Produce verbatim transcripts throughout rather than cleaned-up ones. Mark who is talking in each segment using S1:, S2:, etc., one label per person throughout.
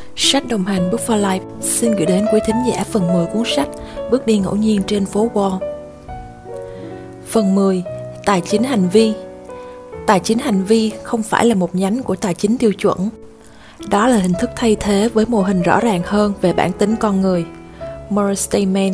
S1: Sách đồng hành Book for Life xin gửi đến quý thính giả phần mười cuốn sách Bước đi ngẫu nhiên trên phố Wall. Phần mười. Tài chính hành vi. Tài chính hành vi không phải là một nhánh của tài chính tiêu chuẩn. Đó là hình thức thay thế với mô hình rõ ràng hơn về bản tính con người. Morris Stayman.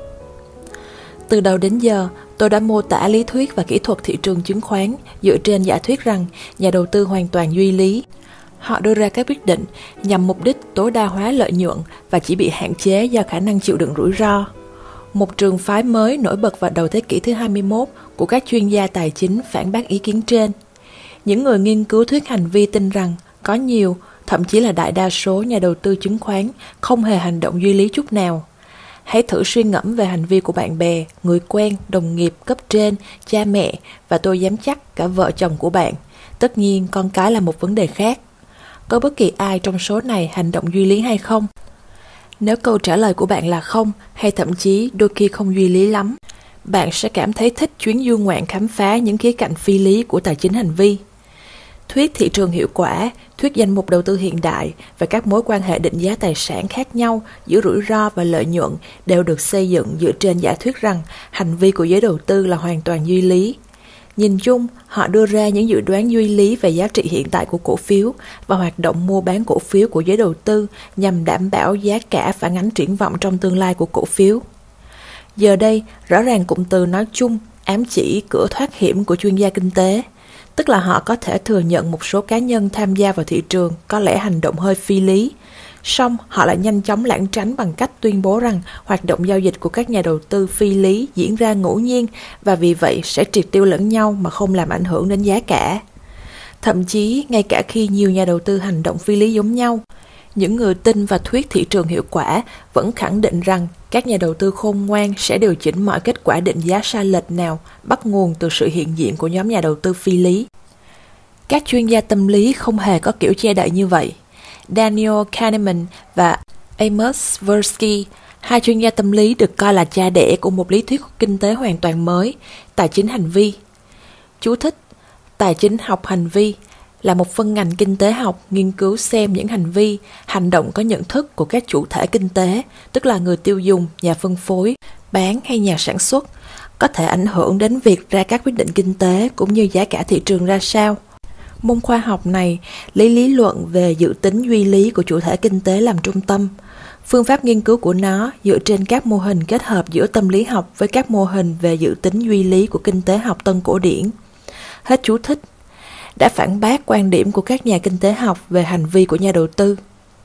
S1: Từ đầu đến giờ, tôi đã mô tả lý thuyết và kỹ thuật thị trường chứng khoán dựa trên giả thuyết rằng nhà đầu tư hoàn toàn duy lý. Họ đưa ra các quyết định nhằm mục đích tối đa hóa lợi nhuận và chỉ bị hạn chế do khả năng chịu đựng rủi ro. Một trường phái mới nổi bật vào đầu thế kỷ thứ hai mươi mốt của các chuyên gia tài chính phản bác ý kiến trên. Những người nghiên cứu thuyết hành vi tin rằng có nhiều, thậm chí là đại đa số nhà đầu tư chứng khoán không hề hành động duy lý chút nào. Hãy thử suy ngẫm về hành vi của bạn bè, người quen, đồng nghiệp, cấp trên, cha mẹ và tôi dám chắc cả vợ chồng của bạn. Tất nhiên, con cái là một vấn đề khác. Có bất kỳ ai trong số này hành động duy lý hay không? Nếu câu trả lời của bạn là không, hay thậm chí đôi khi không duy lý lắm, bạn sẽ cảm thấy thích chuyến du ngoạn khám phá những khía cạnh phi lý của tài chính hành vi. Thuyết thị trường hiệu quả, thuyết danh mục đầu tư hiện đại và các mối quan hệ định giá tài sản khác nhau giữa rủi ro và lợi nhuận đều được xây dựng dựa trên giả thuyết rằng hành vi của giới đầu tư là hoàn toàn duy lý. Nhìn chung, họ đưa ra những dự đoán duy lý về giá trị hiện tại của cổ phiếu và hoạt động mua bán cổ phiếu của giới đầu tư nhằm đảm bảo giá cả phản ánh triển vọng trong tương lai của cổ phiếu. Giờ đây, rõ ràng cụm từ nói chung ám chỉ cửa thoát hiểm của chuyên gia kinh tế, tức là họ có thể thừa nhận một số cá nhân tham gia vào thị trường có lẽ hành động hơi phi lý, song họ lại nhanh chóng lảng tránh bằng cách tuyên bố rằng hoạt động giao dịch của các nhà đầu tư phi lý diễn ra ngẫu nhiên và vì vậy sẽ triệt tiêu lẫn nhau mà không làm ảnh hưởng đến giá cả. Thậm chí, ngay cả khi nhiều nhà đầu tư hành động phi lý giống nhau, những người tin vào thuyết thị trường hiệu quả vẫn khẳng định rằng các nhà đầu tư khôn ngoan sẽ điều chỉnh mọi kết quả định giá sai lệch nào bắt nguồn từ sự hiện diện của nhóm nhà đầu tư phi lý. Các chuyên gia tâm lý không hề có kiểu che đậy như vậy. Daniel Kahneman và Amos Tversky, hai chuyên gia tâm lý được coi là cha đẻ của một lý thuyết kinh tế hoàn toàn mới, tài chính hành vi. Chú thích: Tài chính học hành vi là một phân ngành kinh tế học nghiên cứu xem những hành vi, hành động có nhận thức của các chủ thể kinh tế, tức là người tiêu dùng, nhà phân phối, bán hay nhà sản xuất, có thể ảnh hưởng đến việc ra các quyết định kinh tế cũng như giá cả thị trường ra sao. Môn khoa học này lấy lý luận về dự tính duy lý của chủ thể kinh tế làm trung tâm. Phương pháp nghiên cứu của nó dựa trên các mô hình kết hợp giữa tâm lý học với các mô hình về dự tính duy lý của kinh tế học tân cổ điển. Hết chú thích. Đã phản bác quan điểm của các nhà kinh tế học về hành vi của nhà đầu tư.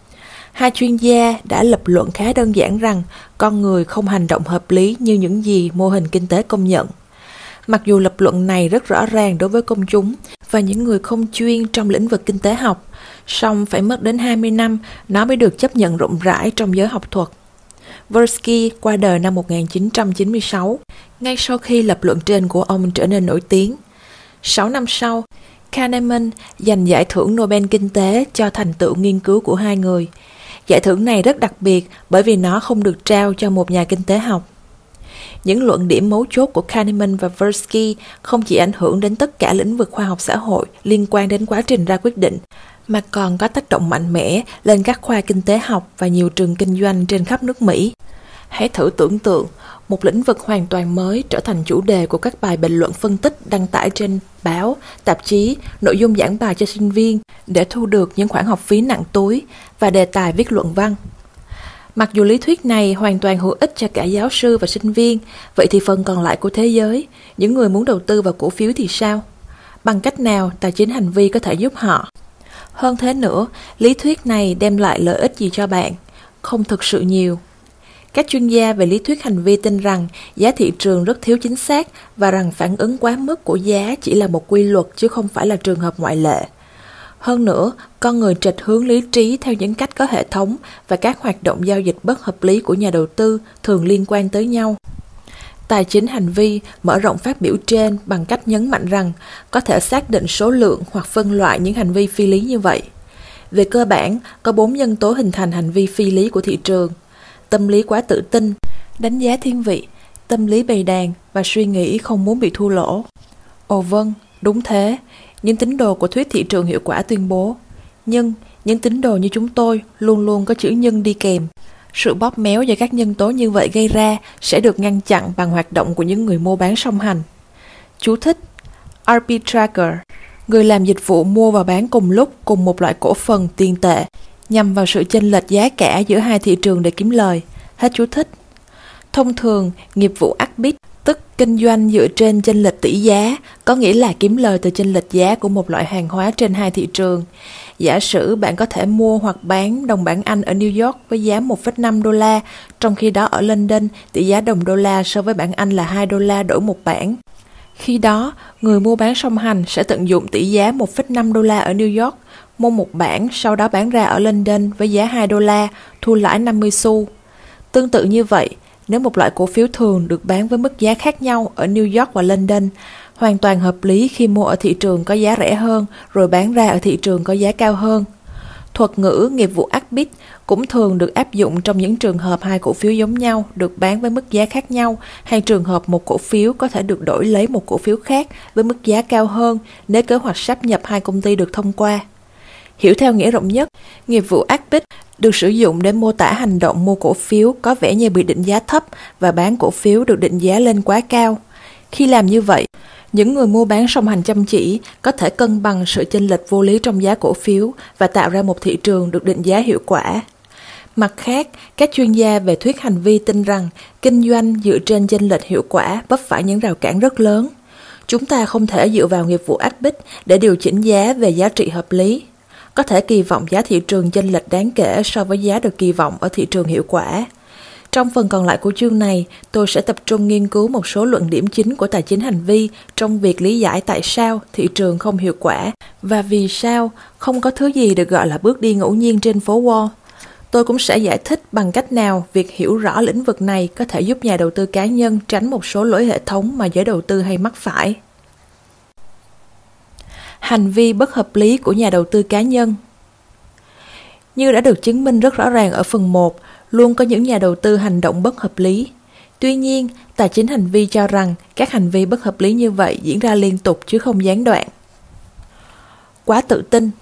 S1: Hai chuyên gia đã lập luận khá đơn giản rằng con người không hành động hợp lý như những gì mô hình kinh tế công nhận. Mặc dù lập luận này rất rõ ràng đối với công chúng và những người không chuyên trong lĩnh vực kinh tế học, song phải mất đến hai mươi năm nó mới được chấp nhận rộng rãi trong giới học thuật. Tversky qua đời năm một nghìn chín trăm chín mươi sáu, ngay sau khi lập luận trên của ông trở nên nổi tiếng. Sáu năm sau, Kahneman giành giải thưởng Nobel Kinh tế cho thành tựu nghiên cứu của hai người. Giải thưởng này rất đặc biệt bởi vì nó không được trao cho một nhà kinh tế học. Những luận điểm mấu chốt của Kahneman và Tversky không chỉ ảnh hưởng đến tất cả lĩnh vực khoa học xã hội liên quan đến quá trình ra quyết định, mà còn có tác động mạnh mẽ lên các khoa kinh tế học và nhiều trường kinh doanh trên khắp nước Mỹ. Hãy thử tưởng tượng, một lĩnh vực hoàn toàn mới trở thành chủ đề của các bài bình luận phân tích đăng tải trên báo, tạp chí, nội dung giảng bài cho sinh viên để thu được những khoản học phí nặng túi và đề tài viết luận văn. Mặc dù lý thuyết này hoàn toàn hữu ích cho cả giáo sư và sinh viên, vậy thì phần còn lại của thế giới, những người muốn đầu tư vào cổ phiếu thì sao? Bằng cách nào tài chính hành vi có thể giúp họ? Hơn thế nữa, lý thuyết này đem lại lợi ích gì cho bạn? Không thực sự nhiều. Các chuyên gia về lý thuyết hành vi tin rằng giá thị trường rất thiếu chính xác và rằng phản ứng quá mức của giá chỉ là một quy luật chứ không phải là trường hợp ngoại lệ. Hơn nữa, con người trạch hướng lý trí theo những cách có hệ thống và các hoạt động giao dịch bất hợp lý của nhà đầu tư thường liên quan tới nhau. Tài chính hành vi mở rộng phát biểu trên bằng cách nhấn mạnh rằng có thể xác định số lượng hoặc phân loại những hành vi phi lý như vậy. Về cơ bản, có bốn nhân tố hình thành hành vi phi lý của thị trường: tâm lý quá tự tin, đánh giá thiên vị, tâm lý bầy đàn và suy nghĩ không muốn bị thua lỗ. Ồ vâng, đúng thế, những tín đồ của thuyết thị trường hiệu quả tuyên bố. Nhưng những tín đồ như chúng tôi luôn luôn có chữ nhân đi kèm. Sự bóp méo do các nhân tố như vậy gây ra sẽ được ngăn chặn bằng hoạt động của những người mua bán song hành. Chú thích: arbitrager, người làm dịch vụ mua và bán cùng lúc cùng một loại cổ phần tiền tệ, nhằm vào sự chênh lệch giá cả giữa hai thị trường để kiếm lời. Hết chú thích. Thông thường, nghiệp vụ arbit, tức kinh doanh dựa trên chênh lệch tỷ giá, có nghĩa là kiếm lời từ chênh lệch giá của một loại hàng hóa trên hai thị trường. Giả sử bạn có thể mua hoặc bán đồng bảng Anh ở New York với giá một phẩy năm đô la, trong khi đó ở London, tỷ giá đồng đô la so với bảng Anh là hai đô la đổi một bảng. Khi đó, người mua bán song hành sẽ tận dụng tỷ giá một phẩy năm đô la ở New York, mua một bảng, sau đó bán ra ở London với giá hai đô la, thu lãi năm mươi xu. Tương tự như vậy, nếu một loại cổ phiếu thường được bán với mức giá khác nhau ở New York và London, hoàn toàn hợp lý khi mua ở thị trường có giá rẻ hơn rồi bán ra ở thị trường có giá cao hơn. Thuật ngữ nghiệp vụ arbit cũng thường được áp dụng trong những trường hợp hai cổ phiếu giống nhau được bán với mức giá khác nhau, hay trường hợp một cổ phiếu có thể được đổi lấy một cổ phiếu khác với mức giá cao hơn nếu kế hoạch sáp nhập hai công ty được thông qua. Hiểu theo nghĩa rộng nhất, nghiệp vụ arbit được sử dụng để mô tả hành động mua cổ phiếu có vẻ như bị định giá thấp và bán cổ phiếu được định giá lên quá cao. Khi làm như vậy, những người mua bán song hành chăm chỉ có thể cân bằng sự chênh lệch vô lý trong giá cổ phiếu và tạo ra một thị trường được định giá hiệu quả. Mặt khác, các chuyên gia về thuyết hành vi tin rằng kinh doanh dựa trên chênh lệch hiệu quả vấp phải những rào cản rất lớn. Chúng ta không thể dựa vào nghiệp vụ arbit để điều chỉnh giá về giá trị hợp lý. Có thể kỳ vọng giá thị trường chênh lệch đáng kể so với giá được kỳ vọng ở thị trường hiệu quả. Trong phần còn lại của chương này, tôi sẽ tập trung nghiên cứu một số luận điểm chính của tài chính hành vi trong việc lý giải tại sao thị trường không hiệu quả và vì sao không có thứ gì được gọi là bước đi ngẫu nhiên trên phố Wall. Tôi cũng sẽ giải thích bằng cách nào việc hiểu rõ lĩnh vực này có thể giúp nhà đầu tư cá nhân tránh một số lỗi hệ thống mà giới đầu tư hay mắc phải. Hành vi bất hợp lý của nhà đầu tư cá nhân. Như đã được chứng minh rất rõ ràng ở phần một, luôn có những nhà đầu tư hành động bất hợp lý. Tuy nhiên, tài chính hành vi cho rằng các hành vi bất hợp lý như vậy diễn ra liên tục chứ không gián đoạn. Quá tự tin.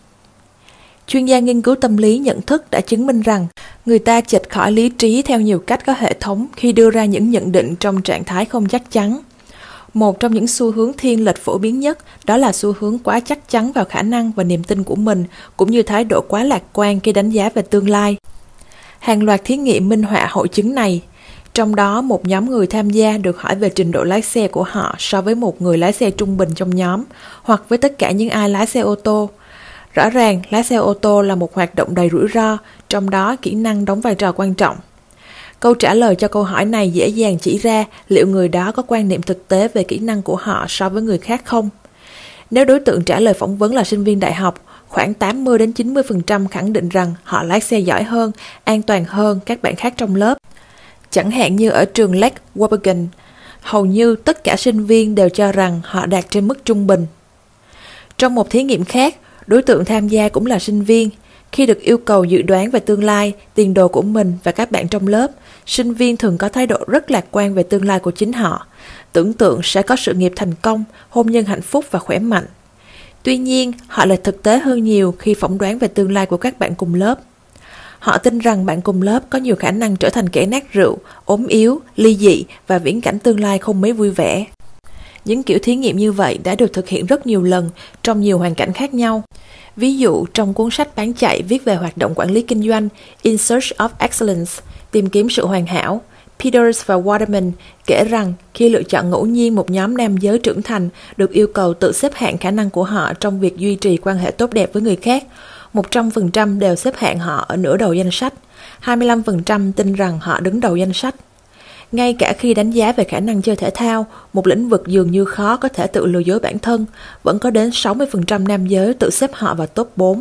S1: Chuyên gia nghiên cứu tâm lý nhận thức đã chứng minh rằng người ta chệch khỏi lý trí theo nhiều cách có hệ thống khi đưa ra những nhận định trong trạng thái không chắc chắn. Một trong những xu hướng thiên lệch phổ biến nhất đó là xu hướng quá chắc chắn vào khả năng và niềm tin của mình, cũng như thái độ quá lạc quan khi đánh giá về tương lai. Hàng loạt thí nghiệm minh họa hội chứng này, trong đó một nhóm người tham gia được hỏi về trình độ lái xe của họ so với một người lái xe trung bình trong nhóm, hoặc với tất cả những ai lái xe ô tô. Rõ ràng, lái xe ô tô là một hoạt động đầy rủi ro, trong đó kỹ năng đóng vai trò quan trọng. Câu trả lời cho câu hỏi này dễ dàng chỉ ra liệu người đó có quan niệm thực tế về kỹ năng của họ so với người khác không. Nếu đối tượng trả lời phỏng vấn là sinh viên đại học, khoảng tám mươi đến chín mươi phần trăm khẳng định rằng họ lái xe giỏi hơn, an toàn hơn các bạn khác trong lớp. Chẳng hạn như ở trường Lake Wobegon, hầu như tất cả sinh viên đều cho rằng họ đạt trên mức trung bình. Trong một thí nghiệm khác, đối tượng tham gia cũng là sinh viên. Khi được yêu cầu dự đoán về tương lai, tiền đồ của mình và các bạn trong lớp, sinh viên thường có thái độ rất lạc quan về tương lai của chính họ, tưởng tượng sẽ có sự nghiệp thành công, hôn nhân hạnh phúc và khỏe mạnh. Tuy nhiên, họ lại thực tế hơn nhiều khi phỏng đoán về tương lai của các bạn cùng lớp. Họ tin rằng bạn cùng lớp có nhiều khả năng trở thành kẻ nát rượu, ốm yếu, ly dị và viễn cảnh tương lai không mấy vui vẻ. Những kiểu thí nghiệm như vậy đã được thực hiện rất nhiều lần trong nhiều hoàn cảnh khác nhau. Ví dụ, trong cuốn sách bán chạy viết về hoạt động quản lý kinh doanh In Search of Excellence, tìm kiếm sự hoàn hảo, Peters và Waterman kể rằng khi lựa chọn ngẫu nhiên một nhóm nam giới trưởng thành được yêu cầu tự xếp hạng khả năng của họ trong việc duy trì quan hệ tốt đẹp với người khác, một trăm phần trăm đều xếp hạng họ ở nửa đầu danh sách, hai mươi lăm phần trăm tin rằng họ đứng đầu danh sách. Ngay cả khi đánh giá về khả năng chơi thể thao, một lĩnh vực dường như khó có thể tự lừa dối bản thân, vẫn có đến sáu mươi phần trăm nam giới tự xếp họ vào top bốn.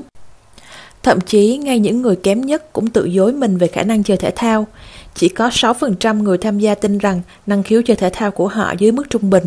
S1: Thậm chí, ngay những người kém nhất cũng tự dối mình về khả năng chơi thể thao. Chỉ có sáu phần trăm người tham gia tin rằng năng khiếu chơi thể thao của họ dưới mức trung bình.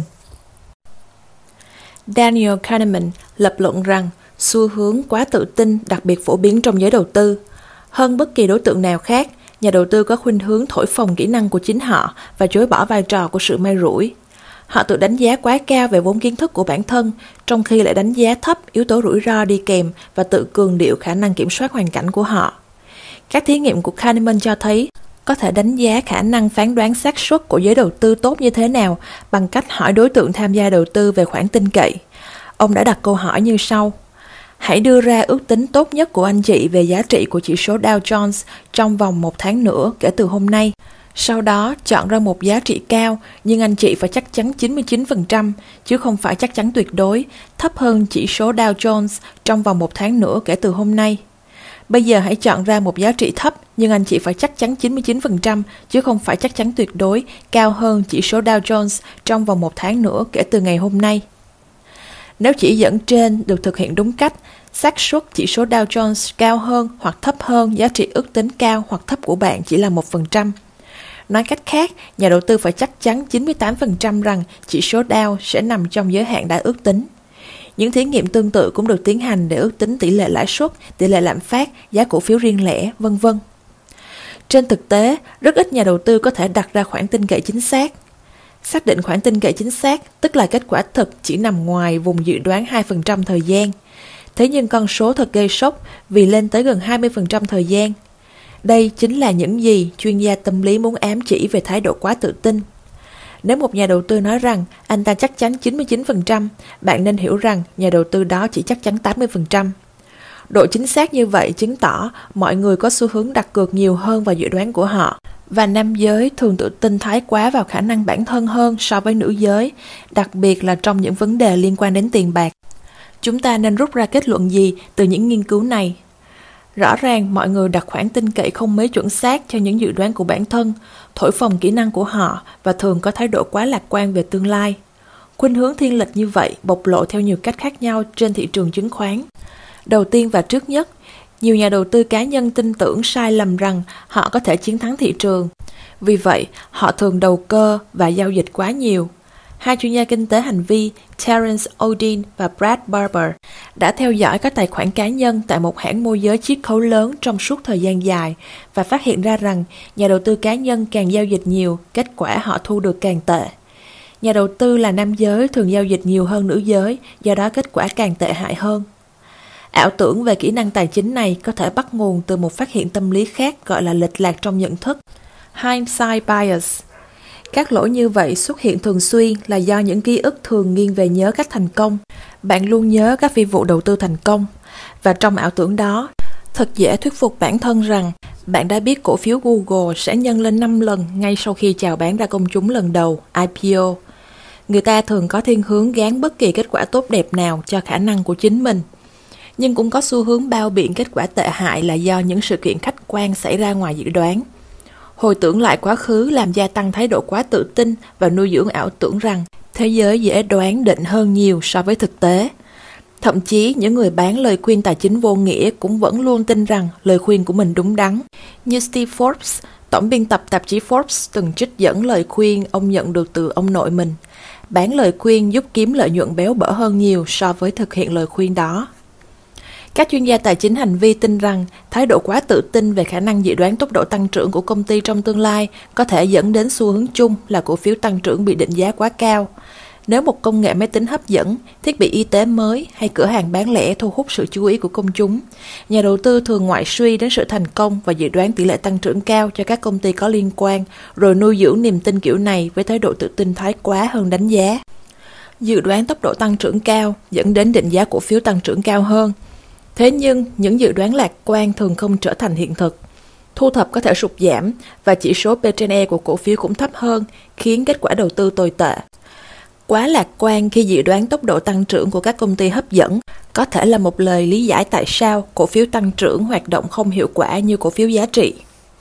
S1: Daniel Kahneman lập luận rằng xu hướng quá tự tin đặc biệt phổ biến trong giới đầu tư. Hơn bất kỳ đối tượng nào khác, nhà đầu tư có khuynh hướng thổi phồng kỹ năng của chính họ và chối bỏ vai trò của sự may rủi. Họ tự đánh giá quá cao về vốn kiến thức của bản thân, trong khi lại đánh giá thấp yếu tố rủi ro đi kèm và tự cường điệu khả năng kiểm soát hoàn cảnh của họ. Các thí nghiệm của Kahneman cho thấy có thể đánh giá khả năng phán đoán xác suất của giới đầu tư tốt như thế nào bằng cách hỏi đối tượng tham gia đầu tư về khoản tin cậy. Ông đã đặt câu hỏi như sau. Hãy đưa ra ước tính tốt nhất của anh chị về giá trị của chỉ số Dow Jones trong vòng một tháng nữa kể từ hôm nay. Sau đó, chọn ra một giá trị cao, nhưng anh chị phải chắc chắn chín mươi chín phần trăm, chứ không phải chắc chắn tuyệt đối, thấp hơn chỉ số Dow Jones trong vòng một tháng nữa kể từ hôm nay. Bây giờ hãy chọn ra một giá trị thấp, nhưng anh chị phải chắc chắn chín mươi chín phần trăm, chứ không phải chắc chắn tuyệt đối, cao hơn chỉ số Dow Jones trong vòng một tháng nữa kể từ ngày hôm nay. Nếu chỉ dẫn trên được thực hiện đúng cách, xác suất chỉ số Dow Jones cao hơn hoặc thấp hơn giá trị ước tính cao hoặc thấp của bạn chỉ là một phần trăm. Nói cách khác, nhà đầu tư phải chắc chắn chín mươi tám phần trăm rằng chỉ số Dow sẽ nằm trong giới hạn đã ước tính. Những thí nghiệm tương tự cũng được tiến hành để ước tính tỷ lệ lãi suất, tỷ lệ lạm phát, giá cổ phiếu riêng lẻ, vân vân. Trên thực tế, rất ít nhà đầu tư có thể đặt ra khoản tin cậy chính xác. Xác định khoản tin cậy chính xác, tức là kết quả thực chỉ nằm ngoài vùng dự đoán hai phần trăm thời gian. Thế nhưng con số thật gây sốc vì lên tới gần hai mươi phần trăm thời gian. Đây chính là những gì chuyên gia tâm lý muốn ám chỉ về thái độ quá tự tin. Nếu một nhà đầu tư nói rằng anh ta chắc chắn chín mươi chín phần trăm, bạn nên hiểu rằng nhà đầu tư đó chỉ chắc chắn tám mươi phần trăm. Độ chính xác như vậy chứng tỏ mọi người có xu hướng đặt cược nhiều hơn vào dự đoán của họ, và nam giới thường tự tin thái quá vào khả năng bản thân hơn so với nữ giới, đặc biệt là trong những vấn đề liên quan đến tiền bạc. Chúng ta nên rút ra kết luận gì từ những nghiên cứu này? Rõ ràng mọi người đặt khoản tin cậy không mấy chuẩn xác cho những dự đoán của bản thân, thổi phồng kỹ năng của họ và thường có thái độ quá lạc quan về tương lai. Khuynh hướng thiên lệch như vậy bộc lộ theo nhiều cách khác nhau trên thị trường chứng khoán. Đầu tiên và trước nhất, nhiều nhà đầu tư cá nhân tin tưởng sai lầm rằng họ có thể chiến thắng thị trường. Vì vậy, họ thường đầu cơ và giao dịch quá nhiều. Hai chuyên gia kinh tế hành vi Terence Oden và Brad Barber đã theo dõi các tài khoản cá nhân tại một hãng môi giới chiết khấu lớn trong suốt thời gian dài và phát hiện ra rằng nhà đầu tư cá nhân càng giao dịch nhiều, kết quả họ thu được càng tệ. Nhà đầu tư là nam giới thường giao dịch nhiều hơn nữ giới, do đó kết quả càng tệ hại hơn. Ảo tưởng về kỹ năng tài chính này có thể bắt nguồn từ một phát hiện tâm lý khác gọi là lệch lạc trong nhận thức, hindsight bias. Các lỗi như vậy xuất hiện thường xuyên là do những ký ức thường nghiêng về nhớ cách thành công. Bạn luôn nhớ các phi vụ đầu tư thành công. Và trong ảo tưởng đó, thật dễ thuyết phục bản thân rằng bạn đã biết cổ phiếu Google sẽ nhân lên năm lần ngay sau khi chào bán ra công chúng lần đầu, I P O. Người ta thường có thiên hướng gán bất kỳ kết quả tốt đẹp nào cho khả năng của chính mình, nhưng cũng có xu hướng bao biện kết quả tệ hại là do những sự kiện khách quan xảy ra ngoài dự đoán. Hồi tưởng lại quá khứ làm gia tăng thái độ quá tự tin và nuôi dưỡng ảo tưởng rằng thế giới dễ đoán định hơn nhiều so với thực tế. Thậm chí những người bán lời khuyên tài chính vô nghĩa cũng vẫn luôn tin rằng lời khuyên của mình đúng đắn. Như Steve Forbes, tổng biên tập tạp chí Forbes từng trích dẫn lời khuyên ông nhận được từ ông nội mình. Bán lời khuyên giúp kiếm lợi nhuận béo bở hơn nhiều so với thực hiện lời khuyên đó. Các chuyên gia tài chính hành vi tin rằng thái độ quá tự tin về khả năng dự đoán tốc độ tăng trưởng của công ty trong tương lai có thể dẫn đến xu hướng chung là cổ phiếu tăng trưởng bị định giá quá cao. Nếu một công nghệ máy tính hấp dẫn, thiết bị y tế mới hay cửa hàng bán lẻ thu hút sự chú ý của công chúng, nhà đầu tư thường ngoại suy đến sự thành công và dự đoán tỷ lệ tăng trưởng cao cho các công ty có liên quan, rồi nuôi dưỡng niềm tin kiểu này với thái độ tự tin thái quá hơn đánh giá. Dự đoán tốc độ tăng trưởng cao dẫn đến định giá cổ phiếu tăng trưởng cao hơn. Thế nhưng, những dự đoán lạc quan thường không trở thành hiện thực. Thu thập có thể sụt giảm và chỉ số P trên E của cổ phiếu cũng thấp hơn, khiến kết quả đầu tư tồi tệ. Quá lạc quan khi dự đoán tốc độ tăng trưởng của các công ty hấp dẫn có thể là một lời lý giải tại sao cổ phiếu tăng trưởng hoạt động không hiệu quả như cổ phiếu giá trị.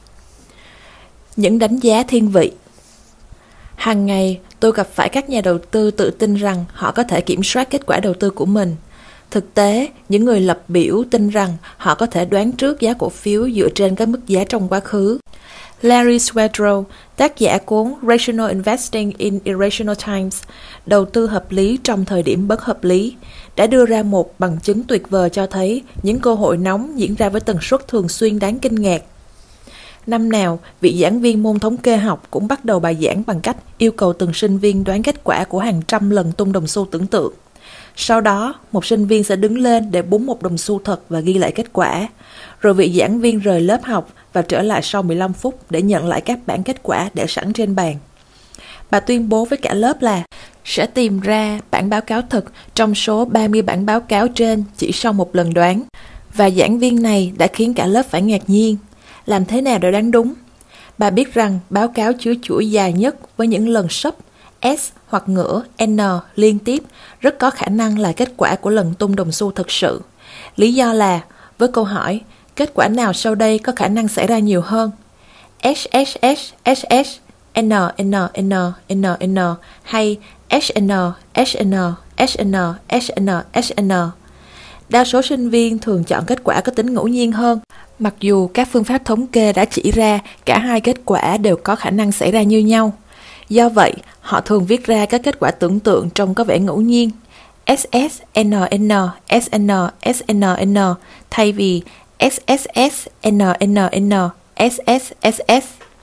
S1: Những đánh giá thiên vị. Hàng ngày, tôi gặp phải các nhà đầu tư tự tin rằng họ có thể kiểm soát kết quả đầu tư của mình. Thực tế, những người lập biểu tin rằng họ có thể đoán trước giá cổ phiếu dựa trên các mức giá trong quá khứ. Larry Swedroe, tác giả cuốn Rational Investing in Irrational Times, đầu tư hợp lý trong thời điểm bất hợp lý, đã đưa ra một bằng chứng tuyệt vời cho thấy những cơ hội nóng diễn ra với tần suất thường xuyên đáng kinh ngạc. Năm nào, vị giảng viên môn thống kê học cũng bắt đầu bài giảng bằng cách yêu cầu từng sinh viên đoán kết quả của hàng trăm lần tung đồng xu tưởng tượng. Sau đó, một sinh viên sẽ đứng lên để búng một đồng xu thật và ghi lại kết quả. Rồi vị giảng viên rời lớp học và trở lại sau mười lăm phút để nhận lại các bảng kết quả để sẵn trên bàn. Bà tuyên bố với cả lớp là sẽ tìm ra bản báo cáo thực trong số ba mươi bản báo cáo trên chỉ sau một lần đoán. Và giảng viên này đã khiến cả lớp phải ngạc nhiên. Làm thế nào để đoán đúng? Bà biết rằng báo cáo chứa chuỗi dài nhất với những lần sub S hoặc ngửa N liên tiếp rất có khả năng là kết quả của lần tung đồng xu thực sự. Lý do là, với câu hỏi, kết quả nào sau đây có khả năng xảy ra nhiều hơn? S S S S S, N N N N N hay S N S N S N S N S N. Đa số sinh viên thường chọn kết quả có tính ngẫu nhiên hơn, mặc dù các phương pháp thống kê đã chỉ ra cả hai kết quả đều có khả năng xảy ra như nhau. Do vậy, họ thường viết ra các kết quả tưởng tượng trông có vẻ ngẫu nhiên S S N N S N S N N thay vì S S S N N N S S S S.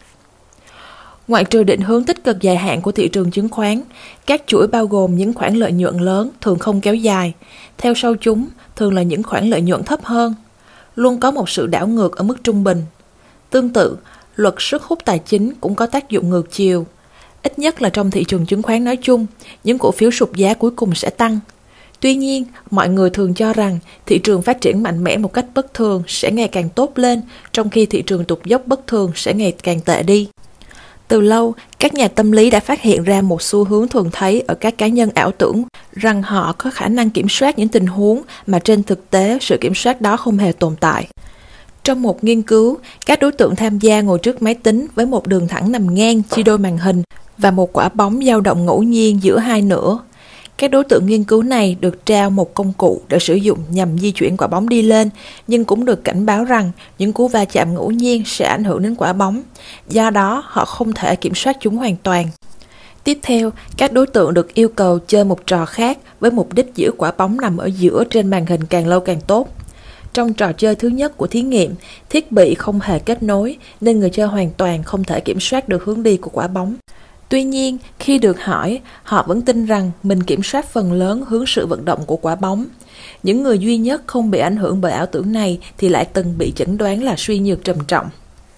S1: Ngoại trừ định hướng tích cực dài hạn của thị trường chứng khoán, các chuỗi bao gồm những khoản lợi nhuận lớn thường không kéo dài. Theo sau chúng, thường là những khoản lợi nhuận thấp hơn. Luôn có một sự đảo ngược ở mức trung bình. Tương tự, luật sức hút tài chính cũng có tác dụng ngược chiều. Ít nhất là trong thị trường chứng khoán nói chung, những cổ phiếu sụt giá cuối cùng sẽ tăng. Tuy nhiên, mọi người thường cho rằng thị trường phát triển mạnh mẽ một cách bất thường sẽ ngày càng tốt lên, trong khi thị trường tụt dốc bất thường sẽ ngày càng tệ đi. Từ lâu, các nhà tâm lý đã phát hiện ra một xu hướng thường thấy ở các cá nhân ảo tưởng rằng họ có khả năng kiểm soát những tình huống mà trên thực tế sự kiểm soát đó không hề tồn tại. Trong một nghiên cứu, các đối tượng tham gia ngồi trước máy tính với một đường thẳng nằm ngang chia đôi màn hình và một quả bóng dao động ngẫu nhiên giữa hai nửa. Các đối tượng nghiên cứu này được trao một công cụ để sử dụng nhằm di chuyển quả bóng đi lên, nhưng cũng được cảnh báo rằng những cú va chạm ngẫu nhiên sẽ ảnh hưởng đến quả bóng, do đó họ không thể kiểm soát chúng hoàn toàn. Tiếp theo, các đối tượng được yêu cầu chơi một trò khác với mục đích giữ quả bóng nằm ở giữa trên màn hình càng lâu càng tốt. Trong trò chơi thứ nhất của thí nghiệm, thiết bị không hề kết nối nên người chơi hoàn toàn không thể kiểm soát được hướng đi của quả bóng. Tuy nhiên, khi được hỏi, họ vẫn tin rằng mình kiểm soát phần lớn hướng sự vận động của quả bóng. Những người duy nhất không bị ảnh hưởng bởi ảo tưởng này thì lại từng bị chẩn đoán là suy nhược trầm trọng.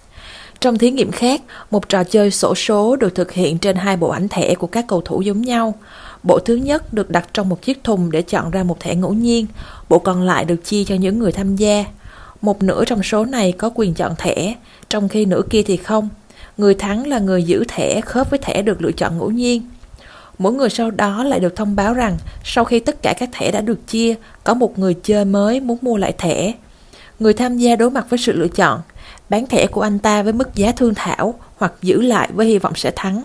S1: Trong thí nghiệm khác, một trò chơi xổ số được thực hiện trên hai bộ ảnh thẻ của các cầu thủ giống nhau. Bộ thứ nhất được đặt trong một chiếc thùng để chọn ra một thẻ ngẫu nhiên, bộ còn lại được chia cho những người tham gia. Một nửa trong số này có quyền chọn thẻ, trong khi nửa kia thì không. Người thắng là người giữ thẻ khớp với thẻ được lựa chọn ngẫu nhiên. Mỗi người sau đó lại được thông báo rằng sau khi tất cả các thẻ đã được chia, có một người chơi mới muốn mua lại thẻ. Người tham gia đối mặt với sự lựa chọn, bán thẻ của anh ta với mức giá thương thảo hoặc giữ lại với hy vọng sẽ thắng.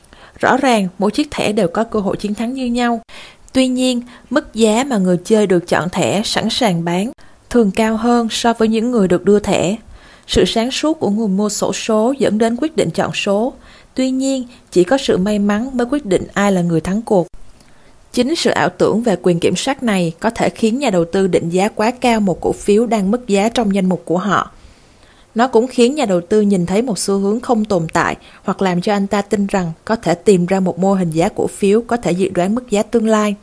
S1: Rõ ràng, mỗi chiếc thẻ đều có cơ hội chiến thắng như nhau. Tuy nhiên, mức giá mà người chơi được chọn thẻ sẵn sàng bán thường cao hơn so với những người được đưa thẻ. Sự sáng suốt của người mua xổ số dẫn đến quyết định chọn số. Tuy nhiên, chỉ có sự may mắn mới quyết định ai là người thắng cuộc. Chính sự ảo tưởng về quyền kiểm soát này có thể khiến nhà đầu tư định giá quá cao một cổ phiếu đang mất giá trong danh mục của họ. Nó cũng khiến nhà đầu tư nhìn thấy một xu hướng không tồn tại hoặc làm cho anh ta tin rằng có thể tìm ra một mô hình giá cổ phiếu có thể dự đoán mức giá tương lai.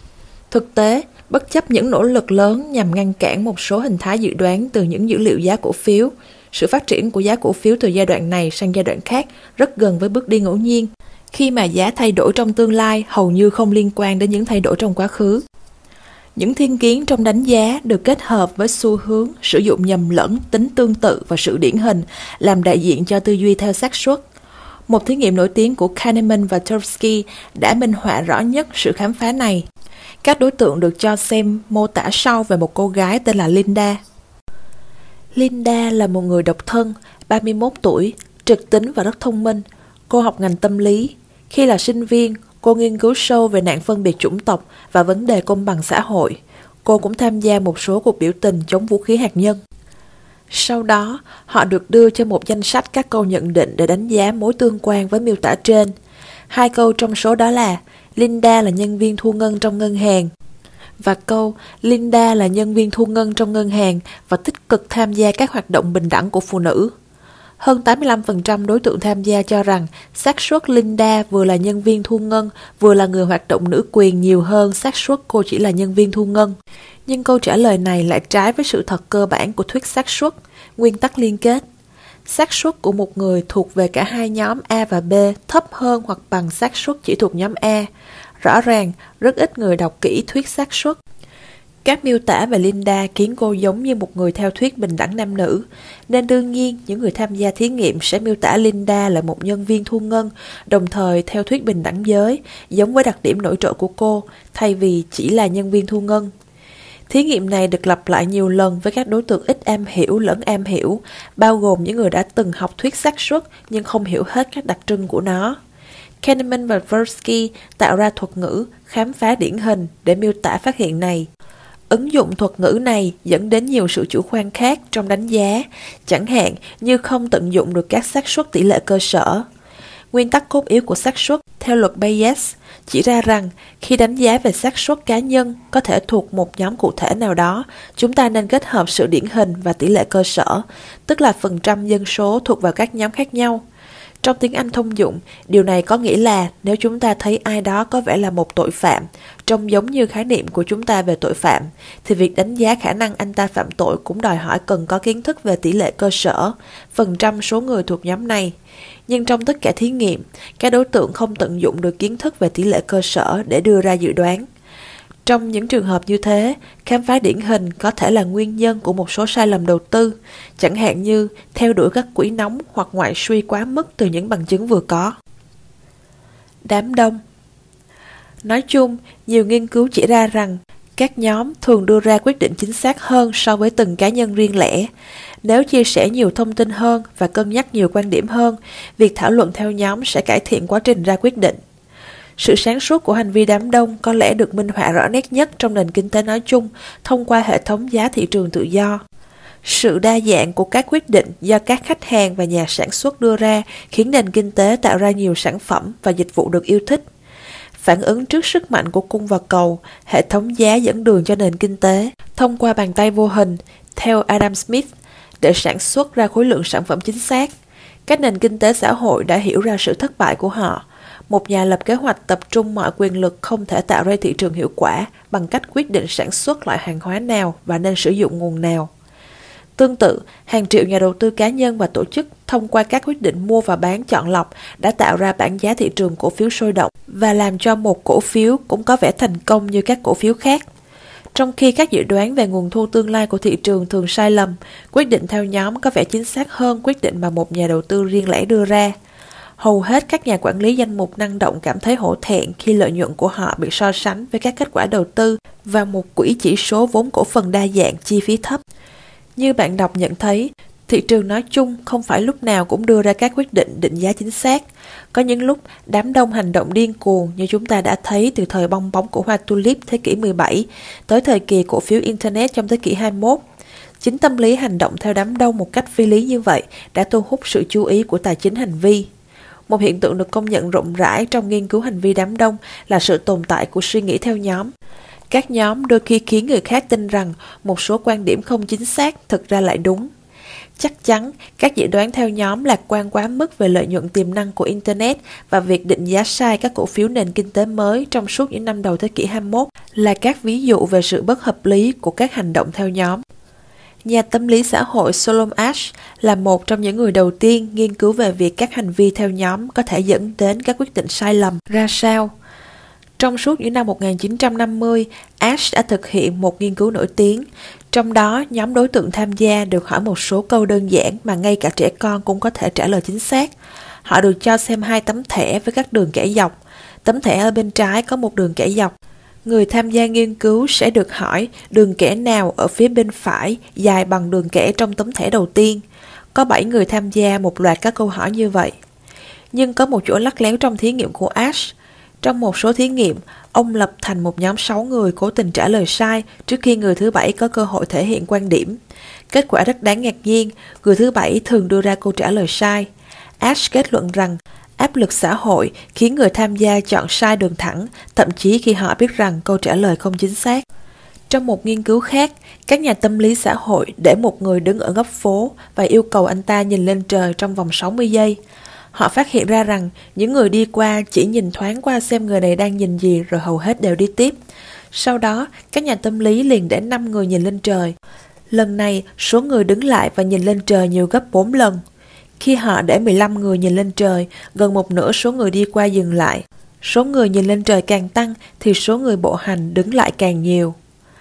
S1: Thực tế, bất chấp những nỗ lực lớn nhằm ngăn cản một số hình thái dự đoán từ những dữ liệu giá cổ phiếu, sự phát triển của giá cổ phiếu từ giai đoạn này sang giai đoạn khác rất gần với bước đi ngẫu nhiên, khi mà giá thay đổi trong tương lai hầu như không liên quan đến những thay đổi trong quá khứ. Những thiên kiến trong đánh giá được kết hợp với xu hướng sử dụng nhầm lẫn tính tương tự và sự điển hình làm đại diện cho tư duy theo xác suất. Một thí nghiệm nổi tiếng của Kahneman và Tversky đã minh họa rõ nhất sự khám phá này. Các đối tượng được cho xem mô tả sau về một cô gái tên là Linda. Linda là một người độc thân, ba mươi mốt tuổi, trực tính và rất thông minh. Cô học ngành tâm lý. Khi là sinh viên, cô nghiên cứu sâu về nạn phân biệt chủng tộc và vấn đề công bằng xã hội. Cô cũng tham gia một số cuộc biểu tình chống vũ khí hạt nhân. Sau đó, họ được đưa cho một danh sách các câu nhận định để đánh giá mối tương quan với miêu tả trên. Hai câu trong số đó là Linda là nhân viên thu ngân trong ngân hàng và câu Linda là nhân viên thu ngân trong ngân hàng và tích cực tham gia các hoạt động bình đẳng của phụ nữ. Hơn tám mươi lăm phần trăm đối tượng tham gia cho rằng xác suất Linda vừa là nhân viên thu ngân, vừa là người hoạt động nữ quyền nhiều hơn xác suất cô chỉ là nhân viên thu ngân. Nhưng câu trả lời này lại trái với sự thật cơ bản của thuyết xác suất, nguyên tắc liên kết. Xác suất của một người thuộc về cả hai nhóm A và B thấp hơn hoặc bằng xác suất chỉ thuộc nhóm A. Rõ ràng, rất ít người đọc kỹ thuyết xác suất. Các miêu tả về Linda khiến cô giống như một người theo thuyết bình đẳng nam nữ, nên đương nhiên những người tham gia thí nghiệm sẽ miêu tả Linda là một nhân viên thu ngân, đồng thời theo thuyết bình đẳng giới, giống với đặc điểm nổi trội của cô, thay vì chỉ là nhân viên thu ngân. Thí nghiệm này được lặp lại nhiều lần với các đối tượng ít am hiểu lẫn am hiểu, bao gồm những người đã từng học thuyết xác suất nhưng không hiểu hết các đặc trưng của nó. Kahneman và Tversky tạo ra thuật ngữ khám phá điển hình để miêu tả phát hiện này. Ứng dụng thuật ngữ này dẫn đến nhiều sự chủ quan khác trong đánh giá, chẳng hạn như không tận dụng được các xác suất tỷ lệ cơ sở. Nguyên tắc cốt yếu của xác suất theo luật Bayes chỉ ra rằng khi đánh giá về xác suất cá nhân có thể thuộc một nhóm cụ thể nào đó, chúng ta nên kết hợp sự điển hình và tỷ lệ cơ sở, tức là phần trăm dân số thuộc vào các nhóm khác nhau. Trong tiếng Anh thông dụng, điều này có nghĩa là nếu chúng ta thấy ai đó có vẻ là một tội phạm, trông giống như khái niệm của chúng ta về tội phạm, thì việc đánh giá khả năng anh ta phạm tội cũng đòi hỏi cần có kiến thức về tỷ lệ cơ sở, phần trăm số người thuộc nhóm này. Nhưng trong tất cả thí nghiệm, các đối tượng không tận dụng được kiến thức về tỷ lệ cơ sở để đưa ra dự đoán. Trong những trường hợp như thế, khám phá điển hình có thể là nguyên nhân của một số sai lầm đầu tư, chẳng hạn như theo đuổi các quỹ nóng hoặc ngoại suy quá mức từ những bằng chứng vừa có. Đám đông. Nói chung, nhiều nghiên cứu chỉ ra rằng các nhóm thường đưa ra quyết định chính xác hơn so với từng cá nhân riêng lẻ. Nếu chia sẻ nhiều thông tin hơn và cân nhắc nhiều quan điểm hơn, việc thảo luận theo nhóm sẽ cải thiện quá trình ra quyết định. Sự sáng suốt của hành vi đám đông có lẽ được minh họa rõ nét nhất trong nền kinh tế nói chung thông qua hệ thống giá thị trường tự do. Sự đa dạng của các quyết định do các khách hàng và nhà sản xuất đưa ra khiến nền kinh tế tạo ra nhiều sản phẩm và dịch vụ được yêu thích. Phản ứng trước sức mạnh của cung và cầu, hệ thống giá dẫn đường cho nền kinh tế thông qua bàn tay vô hình, theo Adam Smith, để sản xuất ra khối lượng sản phẩm chính xác. Các nền kinh tế xã hội đã hiểu ra sự thất bại của họ. Một nhà lập kế hoạch tập trung mọi quyền lực không thể tạo ra thị trường hiệu quả bằng cách quyết định sản xuất loại hàng hóa nào và nên sử dụng nguồn nào. Tương tự, hàng triệu nhà đầu tư cá nhân và tổ chức thông qua các quyết định mua và bán chọn lọc đã tạo ra bảng giá thị trường cổ phiếu sôi động và làm cho một cổ phiếu cũng có vẻ thành công như các cổ phiếu khác. Trong khi các dự đoán về nguồn thu tương lai của thị trường thường sai lầm, quyết định theo nhóm có vẻ chính xác hơn quyết định mà một nhà đầu tư riêng lẻ đưa ra. Hầu hết các nhà quản lý danh mục năng động cảm thấy hổ thẹn khi lợi nhuận của họ bị so sánh với các kết quả đầu tư và một quỹ chỉ số vốn cổ phần đa dạng chi phí thấp. Như bạn đọc nhận thấy, thị trường nói chung không phải lúc nào cũng đưa ra các quyết định định giá chính xác. Có những lúc đám đông hành động điên cuồng như chúng ta đã thấy từ thời bong bóng của hoa tulip thế kỷ mười bảy tới thời kỳ cổ phiếu Internet trong thế kỷ hai mươi mốt. Chính tâm lý hành động theo đám đông một cách phi lý như vậy đã thu hút sự chú ý của tài chính hành vi. Một hiện tượng được công nhận rộng rãi trong nghiên cứu hành vi đám đông là sự tồn tại của suy nghĩ theo nhóm. Các nhóm đôi khi khiến người khác tin rằng một số quan điểm không chính xác thực ra lại đúng. Chắc chắn, các dự đoán theo nhóm lạc quan quá mức về lợi nhuận tiềm năng của Internet và việc định giá sai các cổ phiếu nền kinh tế mới trong suốt những năm đầu thế kỷ hai mươi mốt là các ví dụ về sự bất hợp lý của các hành động theo nhóm. Nhà tâm lý xã hội Solomon Asch là một trong những người đầu tiên nghiên cứu về việc các hành vi theo nhóm có thể dẫn đến các quyết định sai lầm ra sao. Trong suốt những năm một nghìn chín trăm năm mươi, Asch đã thực hiện một nghiên cứu nổi tiếng. Trong đó, nhóm đối tượng tham gia được hỏi một số câu đơn giản mà ngay cả trẻ con cũng có thể trả lời chính xác. Họ được cho xem hai tấm thẻ với các đường kẻ dọc. Tấm thẻ ở bên trái có một đường kẻ dọc. Người tham gia nghiên cứu sẽ được hỏi đường kẻ nào ở phía bên phải dài bằng đường kẻ trong tấm thẻ đầu tiên. Có bảy người tham gia một loạt các câu hỏi như vậy. Nhưng có một chỗ lắt léo trong thí nghiệm của Asch. Trong một số thí nghiệm, ông lập thành một nhóm sáu người cố tình trả lời sai trước khi người thứ bảy có cơ hội thể hiện quan điểm. Kết quả rất đáng ngạc nhiên, người thứ bảy thường đưa ra câu trả lời sai. Asch kết luận rằng áp lực xã hội khiến người tham gia chọn sai đường thẳng, thậm chí khi họ biết rằng câu trả lời không chính xác. Trong một nghiên cứu khác, các nhà tâm lý xã hội để một người đứng ở góc phố và yêu cầu anh ta nhìn lên trời trong vòng sáu mươi giây. Họ phát hiện ra rằng những người đi qua chỉ nhìn thoáng qua xem người này đang nhìn gì rồi hầu hết đều đi tiếp. Sau đó, các nhà tâm lý liền để năm người nhìn lên trời. Lần này, số người đứng lại và nhìn lên trời nhiều gấp bốn lần. Khi họ để mười lăm người nhìn lên trời, gần một nửa số người đi qua dừng lại. Số người nhìn lên trời càng tăng thì số người bộ hành đứng lại càng nhiều.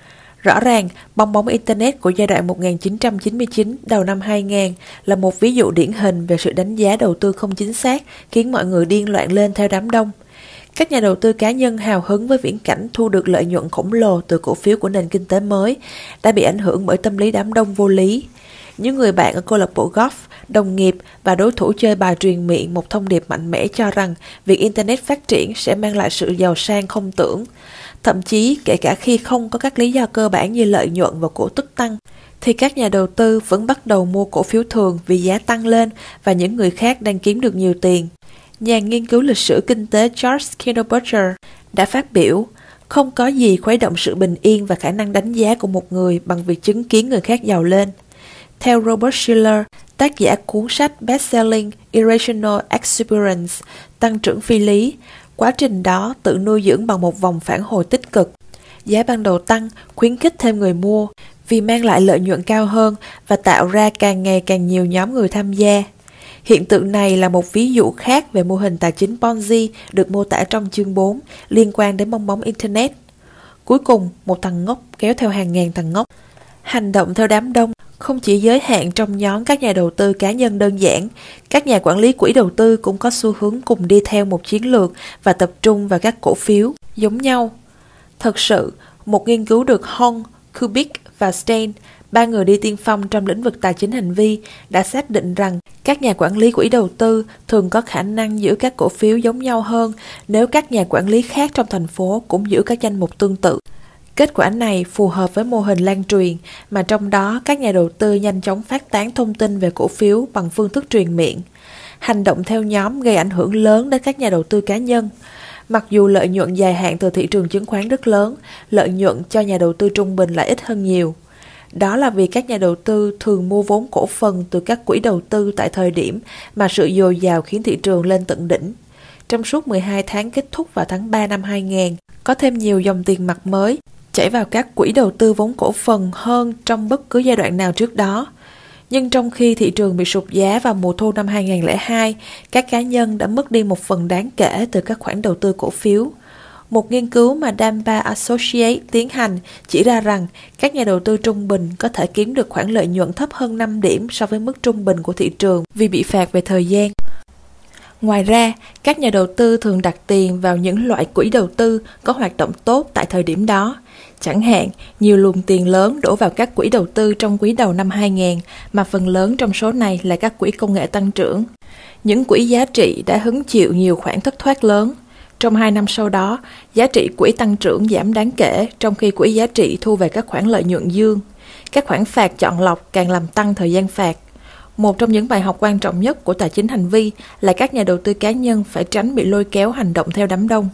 S1: Rõ ràng, bong bóng Internet của giai đoạn một nghìn chín trăm chín mươi chín đầu năm hai nghìn là một ví dụ điển hình về sự đánh giá đầu tư không chính xác khiến mọi người điên loạn lên theo đám đông. Các nhà đầu tư cá nhân hào hứng với viễn cảnh thu được lợi nhuận khổng lồ từ cổ phiếu của nền kinh tế mới đã bị ảnh hưởng bởi tâm lý đám đông vô lý. Những người bạn ở câu lạc bộ golf, đồng nghiệp và đối thủ chơi bài truyền miệng một thông điệp mạnh mẽ cho rằng việc Internet phát triển sẽ mang lại sự giàu sang không tưởng. Thậm chí, kể cả khi không có các lý do cơ bản như lợi nhuận và cổ tức tăng, thì các nhà đầu tư vẫn bắt đầu mua cổ phiếu thường vì giá tăng lên và những người khác đang kiếm được nhiều tiền. Nhà nghiên cứu lịch sử kinh tế George Kindleberger đã phát biểu, không có gì khuấy động sự bình yên và khả năng đánh giá của một người bằng việc chứng kiến người khác giàu lên. Theo Robert Shiller, tác giả cuốn sách bestselling Irrational Exuberance, tăng trưởng phi lý, quá trình đó tự nuôi dưỡng bằng một vòng phản hồi tích cực. Giá ban đầu tăng, khuyến khích thêm người mua vì mang lại lợi nhuận cao hơn và tạo ra càng ngày càng nhiều nhóm người tham gia. Hiện tượng này là một ví dụ khác về mô hình tài chính Ponzi được mô tả trong chương bốn liên quan đến bong bóng Internet. Cuối cùng, một thằng ngốc kéo theo hàng ngàn thằng ngốc. Hành động theo đám đông không chỉ giới hạn trong nhóm các nhà đầu tư cá nhân đơn giản, các nhà quản lý quỹ đầu tư cũng có xu hướng cùng đi theo một chiến lược và tập trung vào các cổ phiếu giống nhau. Thật sự, một nghiên cứu được Hong, Kubik và Stein, ba người đi tiên phong trong lĩnh vực tài chính hành vi, đã xác định rằng các nhà quản lý quỹ đầu tư thường có khả năng giữ các cổ phiếu giống nhau hơn nếu các nhà quản lý khác trong thành phố cũng giữ các danh mục tương tự. Kết quả này phù hợp với mô hình lan truyền, mà trong đó các nhà đầu tư nhanh chóng phát tán thông tin về cổ phiếu bằng phương thức truyền miệng. Hành động theo nhóm gây ảnh hưởng lớn đến các nhà đầu tư cá nhân. Mặc dù lợi nhuận dài hạn từ thị trường chứng khoán rất lớn, lợi nhuận cho nhà đầu tư trung bình lại ít hơn nhiều. Đó là vì các nhà đầu tư thường mua vốn cổ phần từ các quỹ đầu tư tại thời điểm mà sự dồi dào khiến thị trường lên tận đỉnh. Trong suốt mười hai tháng kết thúc vào tháng ba năm hai nghìn, có thêm nhiều dòng tiền mặt mới chảy vào các quỹ đầu tư vốn cổ phần hơn trong bất cứ giai đoạn nào trước đó. Nhưng trong khi thị trường bị sụt giá vào mùa thu năm hai nghìn không trăm lẻ hai, các cá nhân đã mất đi một phần đáng kể từ các khoản đầu tư cổ phiếu. Một nghiên cứu mà Dampa Associates tiến hành chỉ ra rằng các nhà đầu tư trung bình có thể kiếm được khoản lợi nhuận thấp hơn năm điểm so với mức trung bình của thị trường vì bị phạt về thời gian. Ngoài ra, các nhà đầu tư thường đặt tiền vào những loại quỹ đầu tư có hoạt động tốt tại thời điểm đó. Chẳng hạn, nhiều luồng tiền lớn đổ vào các quỹ đầu tư trong quý đầu năm hai nghìn, mà phần lớn trong số này là các quỹ công nghệ tăng trưởng. Những quỹ giá trị đã hứng chịu nhiều khoản thất thoát lớn. Trong hai năm sau đó, giá trị quỹ tăng trưởng giảm đáng kể, trong khi quỹ giá trị thu về các khoản lợi nhuận dương. Các khoản phạt chọn lọc càng làm tăng thời gian phạt. Một trong những bài học quan trọng nhất của tài chính hành vi là các nhà đầu tư cá nhân phải tránh bị lôi kéo hành động theo đám đông.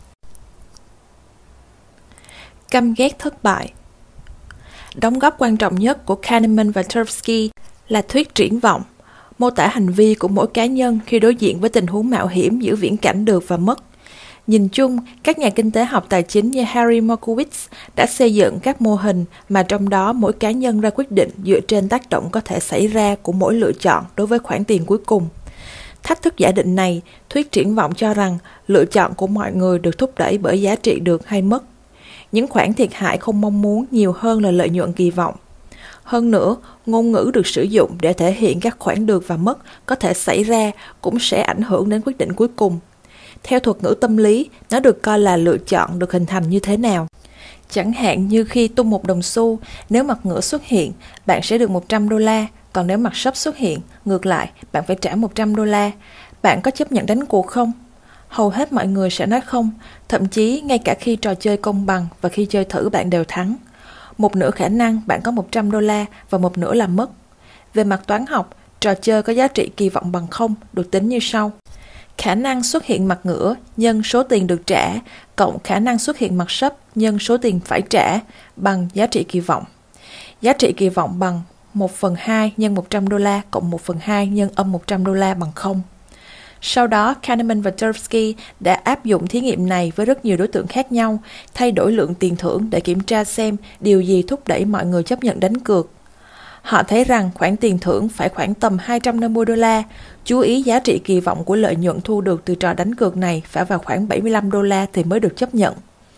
S1: Căm ghét thất bại. Đóng góp quan trọng nhất của Kahneman và Tversky là thuyết triển vọng, mô tả hành vi của mỗi cá nhân khi đối diện với tình huống mạo hiểm giữa viễn cảnh được và mất. Nhìn chung, các nhà kinh tế học tài chính như Harry Markowitz đã xây dựng các mô hình mà trong đó mỗi cá nhân ra quyết định dựa trên tác động có thể xảy ra của mỗi lựa chọn đối với khoản tiền cuối cùng. Thách thức giả định này, thuyết triển vọng cho rằng lựa chọn của mọi người được thúc đẩy bởi giá trị được hay mất. Những khoản thiệt hại không mong muốn nhiều hơn là lợi nhuận kỳ vọng. Hơn nữa, ngôn ngữ được sử dụng để thể hiện các khoản được và mất có thể xảy ra cũng sẽ ảnh hưởng đến quyết định cuối cùng. Theo thuật ngữ tâm lý, nó được coi là lựa chọn được hình thành như thế nào. Chẳng hạn như khi tung một đồng xu, nếu mặt ngửa xuất hiện, bạn sẽ được một trăm đô la, còn nếu mặt sấp xuất hiện, ngược lại, bạn phải trả một trăm đô la. Bạn có chấp nhận đánh cuộc không? Hầu hết mọi người sẽ nói không, thậm chí ngay cả khi trò chơi công bằng và khi chơi thử bạn đều thắng. Một nửa khả năng bạn có một trăm đô la và một nửa là mất. Về mặt toán học, trò chơi có giá trị kỳ vọng bằng không được tính như sau. khả năng xuất hiện mặt ngửa nhân số tiền được trả cộng khả năng xuất hiện mặt sấp nhân số tiền phải trả bằng giá trị kỳ vọng. Giá trị kỳ vọng bằng một phần hai nhân một trăm đô la cộng một phần hai nhân âm một trăm đô la bằng không. Sau đó, Kahneman và Tversky đã áp dụng thí nghiệm này với rất nhiều đối tượng khác nhau, thay đổi lượng tiền thưởng để kiểm tra xem điều gì thúc đẩy mọi người chấp nhận đánh cược. Họ thấy rằng khoản tiền thưởng phải khoảng tầm hai trăm năm mươi đô la, chú ý giá trị kỳ vọng của lợi nhuận thu được từ trò đánh cược này phải vào khoảng bảy mươi lăm đô la thì mới được chấp nhận.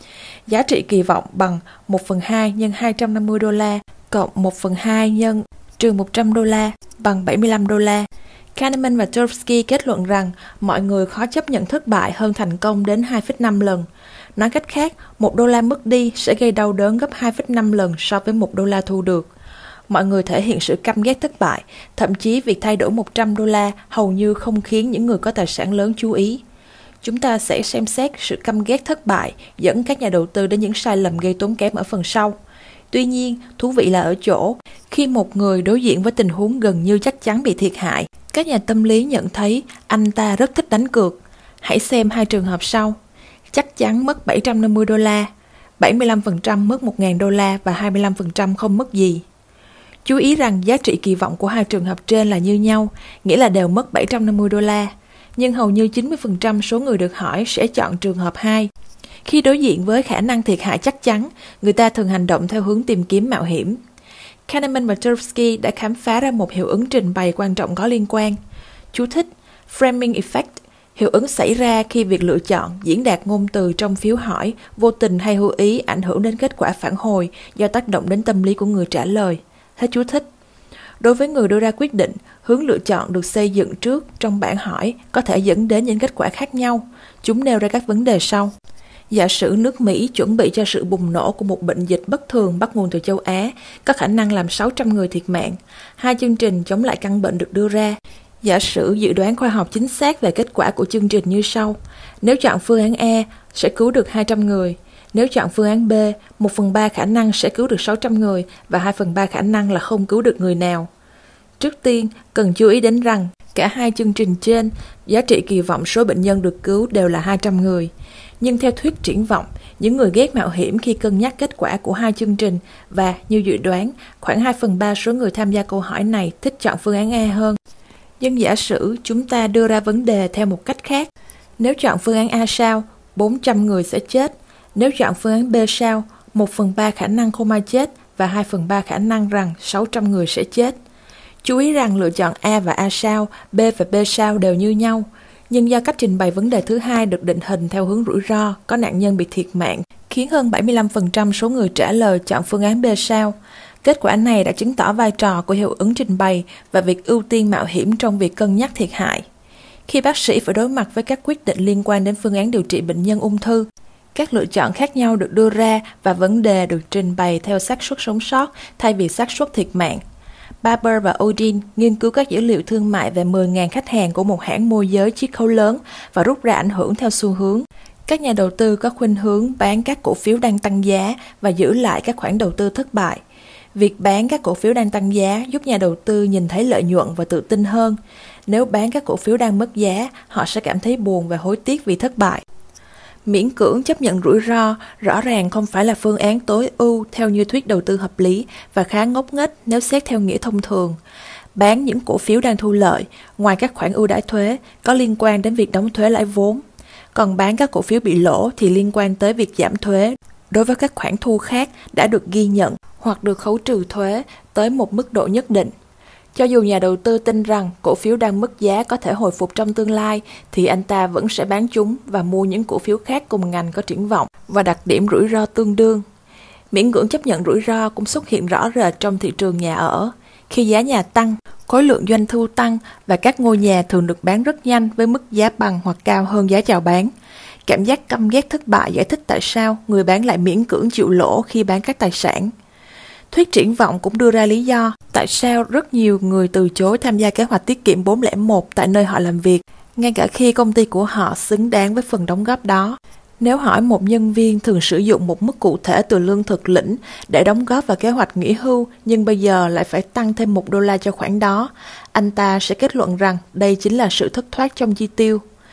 S1: Giá trị kỳ vọng bằng một phần hai nhân hai trăm năm mươi đô la cộng một phần hai nhân trừ một trăm đô la bằng bảy mươi lăm đô la. Kahneman và Tversky kết luận rằng mọi người khó chấp nhận thất bại hơn thành công đến hai phẩy năm lần. Nói cách khác, một đô la mất đi sẽ gây đau đớn gấp hai phẩy năm lần so với một đô la thu được. Mọi người thể hiện sự căm ghét thất bại, thậm chí việc thay đổi một trăm đô la hầu như không khiến những người có tài sản lớn chú ý. Chúng ta sẽ xem xét sự căm ghét thất bại dẫn các nhà đầu tư đến những sai lầm gây tốn kém ở phần sau. Tuy nhiên, thú vị là ở chỗ, khi một người đối diện với tình huống gần như chắc chắn bị thiệt hại, các nhà tâm lý nhận thấy anh ta rất thích đánh cược. Hãy xem hai trường hợp sau. Chắc chắn mất bảy trăm năm mươi đô la, bảy mươi lăm phần trăm mất một nghìn đô la và hai mươi lăm phần trăm không mất gì. Chú ý rằng giá trị kỳ vọng của hai trường hợp trên là như nhau, nghĩa là đều mất bảy trăm năm mươi đô la. Nhưng hầu như chín mươi phần trăm số người được hỏi sẽ chọn trường hợp hai. Khi đối diện với khả năng thiệt hại chắc chắn, người ta thường hành động theo hướng tìm kiếm mạo hiểm. Kahneman và Tversky đã khám phá ra một hiệu ứng trình bày quan trọng có liên quan. Chú thích: Framing Effect, hiệu ứng xảy ra khi việc lựa chọn, diễn đạt ngôn từ trong phiếu hỏi, vô tình hay hữu ý ảnh hưởng đến kết quả phản hồi do tác động đến tâm lý của người trả lời. Hết chú thích. Đối với người đưa ra quyết định, hướng lựa chọn được xây dựng trước trong bảng hỏi có thể dẫn đến những kết quả khác nhau. Chúng nêu ra các vấn đề sau. Giả sử nước Mỹ chuẩn bị cho sự bùng nổ của một bệnh dịch bất thường bắt nguồn từ châu Á, có khả năng làm sáu trăm người thiệt mạng. Hai chương trình chống lại căn bệnh được đưa ra. Giả sử dự đoán khoa học chính xác về kết quả của chương trình như sau. Nếu chọn phương án A, sẽ cứu được hai trăm người. Nếu chọn phương án B, một phần ba khả năng sẽ cứu được sáu trăm người và hai phần ba khả năng là không cứu được người nào. Trước tiên, cần chú ý đến rằng cả hai chương trình trên, giá trị kỳ vọng số bệnh nhân được cứu đều là hai trăm người. Nhưng theo thuyết triển vọng, những người ghét mạo hiểm khi cân nhắc kết quả của hai chương trình và, như dự đoán, khoảng hai phần ba số người tham gia câu hỏi này thích chọn phương án A hơn. Nhưng giả sử chúng ta đưa ra vấn đề theo một cách khác. Nếu chọn phương án A sao, bốn trăm người sẽ chết. Nếu chọn phương án B sao, một phần ba khả năng không ai chết và hai phần ba khả năng rằng sáu trăm người sẽ chết. Chú ý rằng lựa chọn A và A sao, B và B sao đều như nhau. Nhưng do cách trình bày vấn đề thứ hai được định hình theo hướng rủi ro, có nạn nhân bị thiệt mạng, khiến hơn bảy mươi lăm phần trăm số người trả lời chọn phương án B sao. Kết quả này đã chứng tỏ vai trò của hiệu ứng trình bày và việc ưu tiên mạo hiểm trong việc cân nhắc thiệt hại. Khi bác sĩ phải đối mặt với các quyết định liên quan đến phương án điều trị bệnh nhân ung thư, các lựa chọn khác nhau được đưa ra và vấn đề được trình bày theo xác suất sống sót thay vì xác suất thiệt mạng. Barber và Odin nghiên cứu các dữ liệu thương mại về mười nghìn khách hàng của một hãng môi giới chiết khấu lớn và rút ra ảnh hưởng theo xu hướng. Các nhà đầu tư có khuynh hướng bán các cổ phiếu đang tăng giá và giữ lại các khoản đầu tư thất bại. Việc bán các cổ phiếu đang tăng giá giúp nhà đầu tư nhìn thấy lợi nhuận và tự tin hơn. Nếu bán các cổ phiếu đang mất giá, họ sẽ cảm thấy buồn và hối tiếc vì thất bại. Miễn cưỡng chấp nhận rủi ro rõ ràng không phải là phương án tối ưu theo như thuyết đầu tư hợp lý và khá ngốc nghếch nếu xét theo nghĩa thông thường. Bán những cổ phiếu đang thu lợi, ngoài các khoản ưu đãi thuế, có liên quan đến việc đóng thuế lãi vốn. Còn bán các cổ phiếu bị lỗ thì liên quan tới việc giảm thuế đối với các khoản thu khác đã được ghi nhận hoặc được khấu trừ thuế tới một mức độ nhất định. Cho dù nhà đầu tư tin rằng cổ phiếu đang mất giá có thể hồi phục trong tương lai, thì anh ta vẫn sẽ bán chúng và mua những cổ phiếu khác cùng ngành có triển vọng và đặc điểm rủi ro tương đương. Miễn cưỡng chấp nhận rủi ro cũng xuất hiện rõ rệt trong thị trường nhà ở. Khi giá nhà tăng, khối lượng doanh thu tăng và các ngôi nhà thường được bán rất nhanh với mức giá bằng hoặc cao hơn giá chào bán. Cảm giác căm ghét thất bại giải thích tại sao người bán lại miễn cưỡng chịu lỗ khi bán các tài sản. Thuyết triển vọng cũng đưa ra lý do tại sao rất nhiều người từ chối tham gia kế hoạch tiết kiệm bốn không một tại nơi họ làm việc, ngay cả khi công ty của họ xứng đáng với phần đóng góp đó. Nếu hỏi một nhân viên thường sử dụng một mức cụ thể từ lương thực lĩnh để đóng góp vào kế hoạch nghỉ hưu nhưng bây giờ lại phải tăng thêm một đô la cho khoản đó, anh ta sẽ kết luận rằng đây chính là sự thất thoát trong chi tiêu.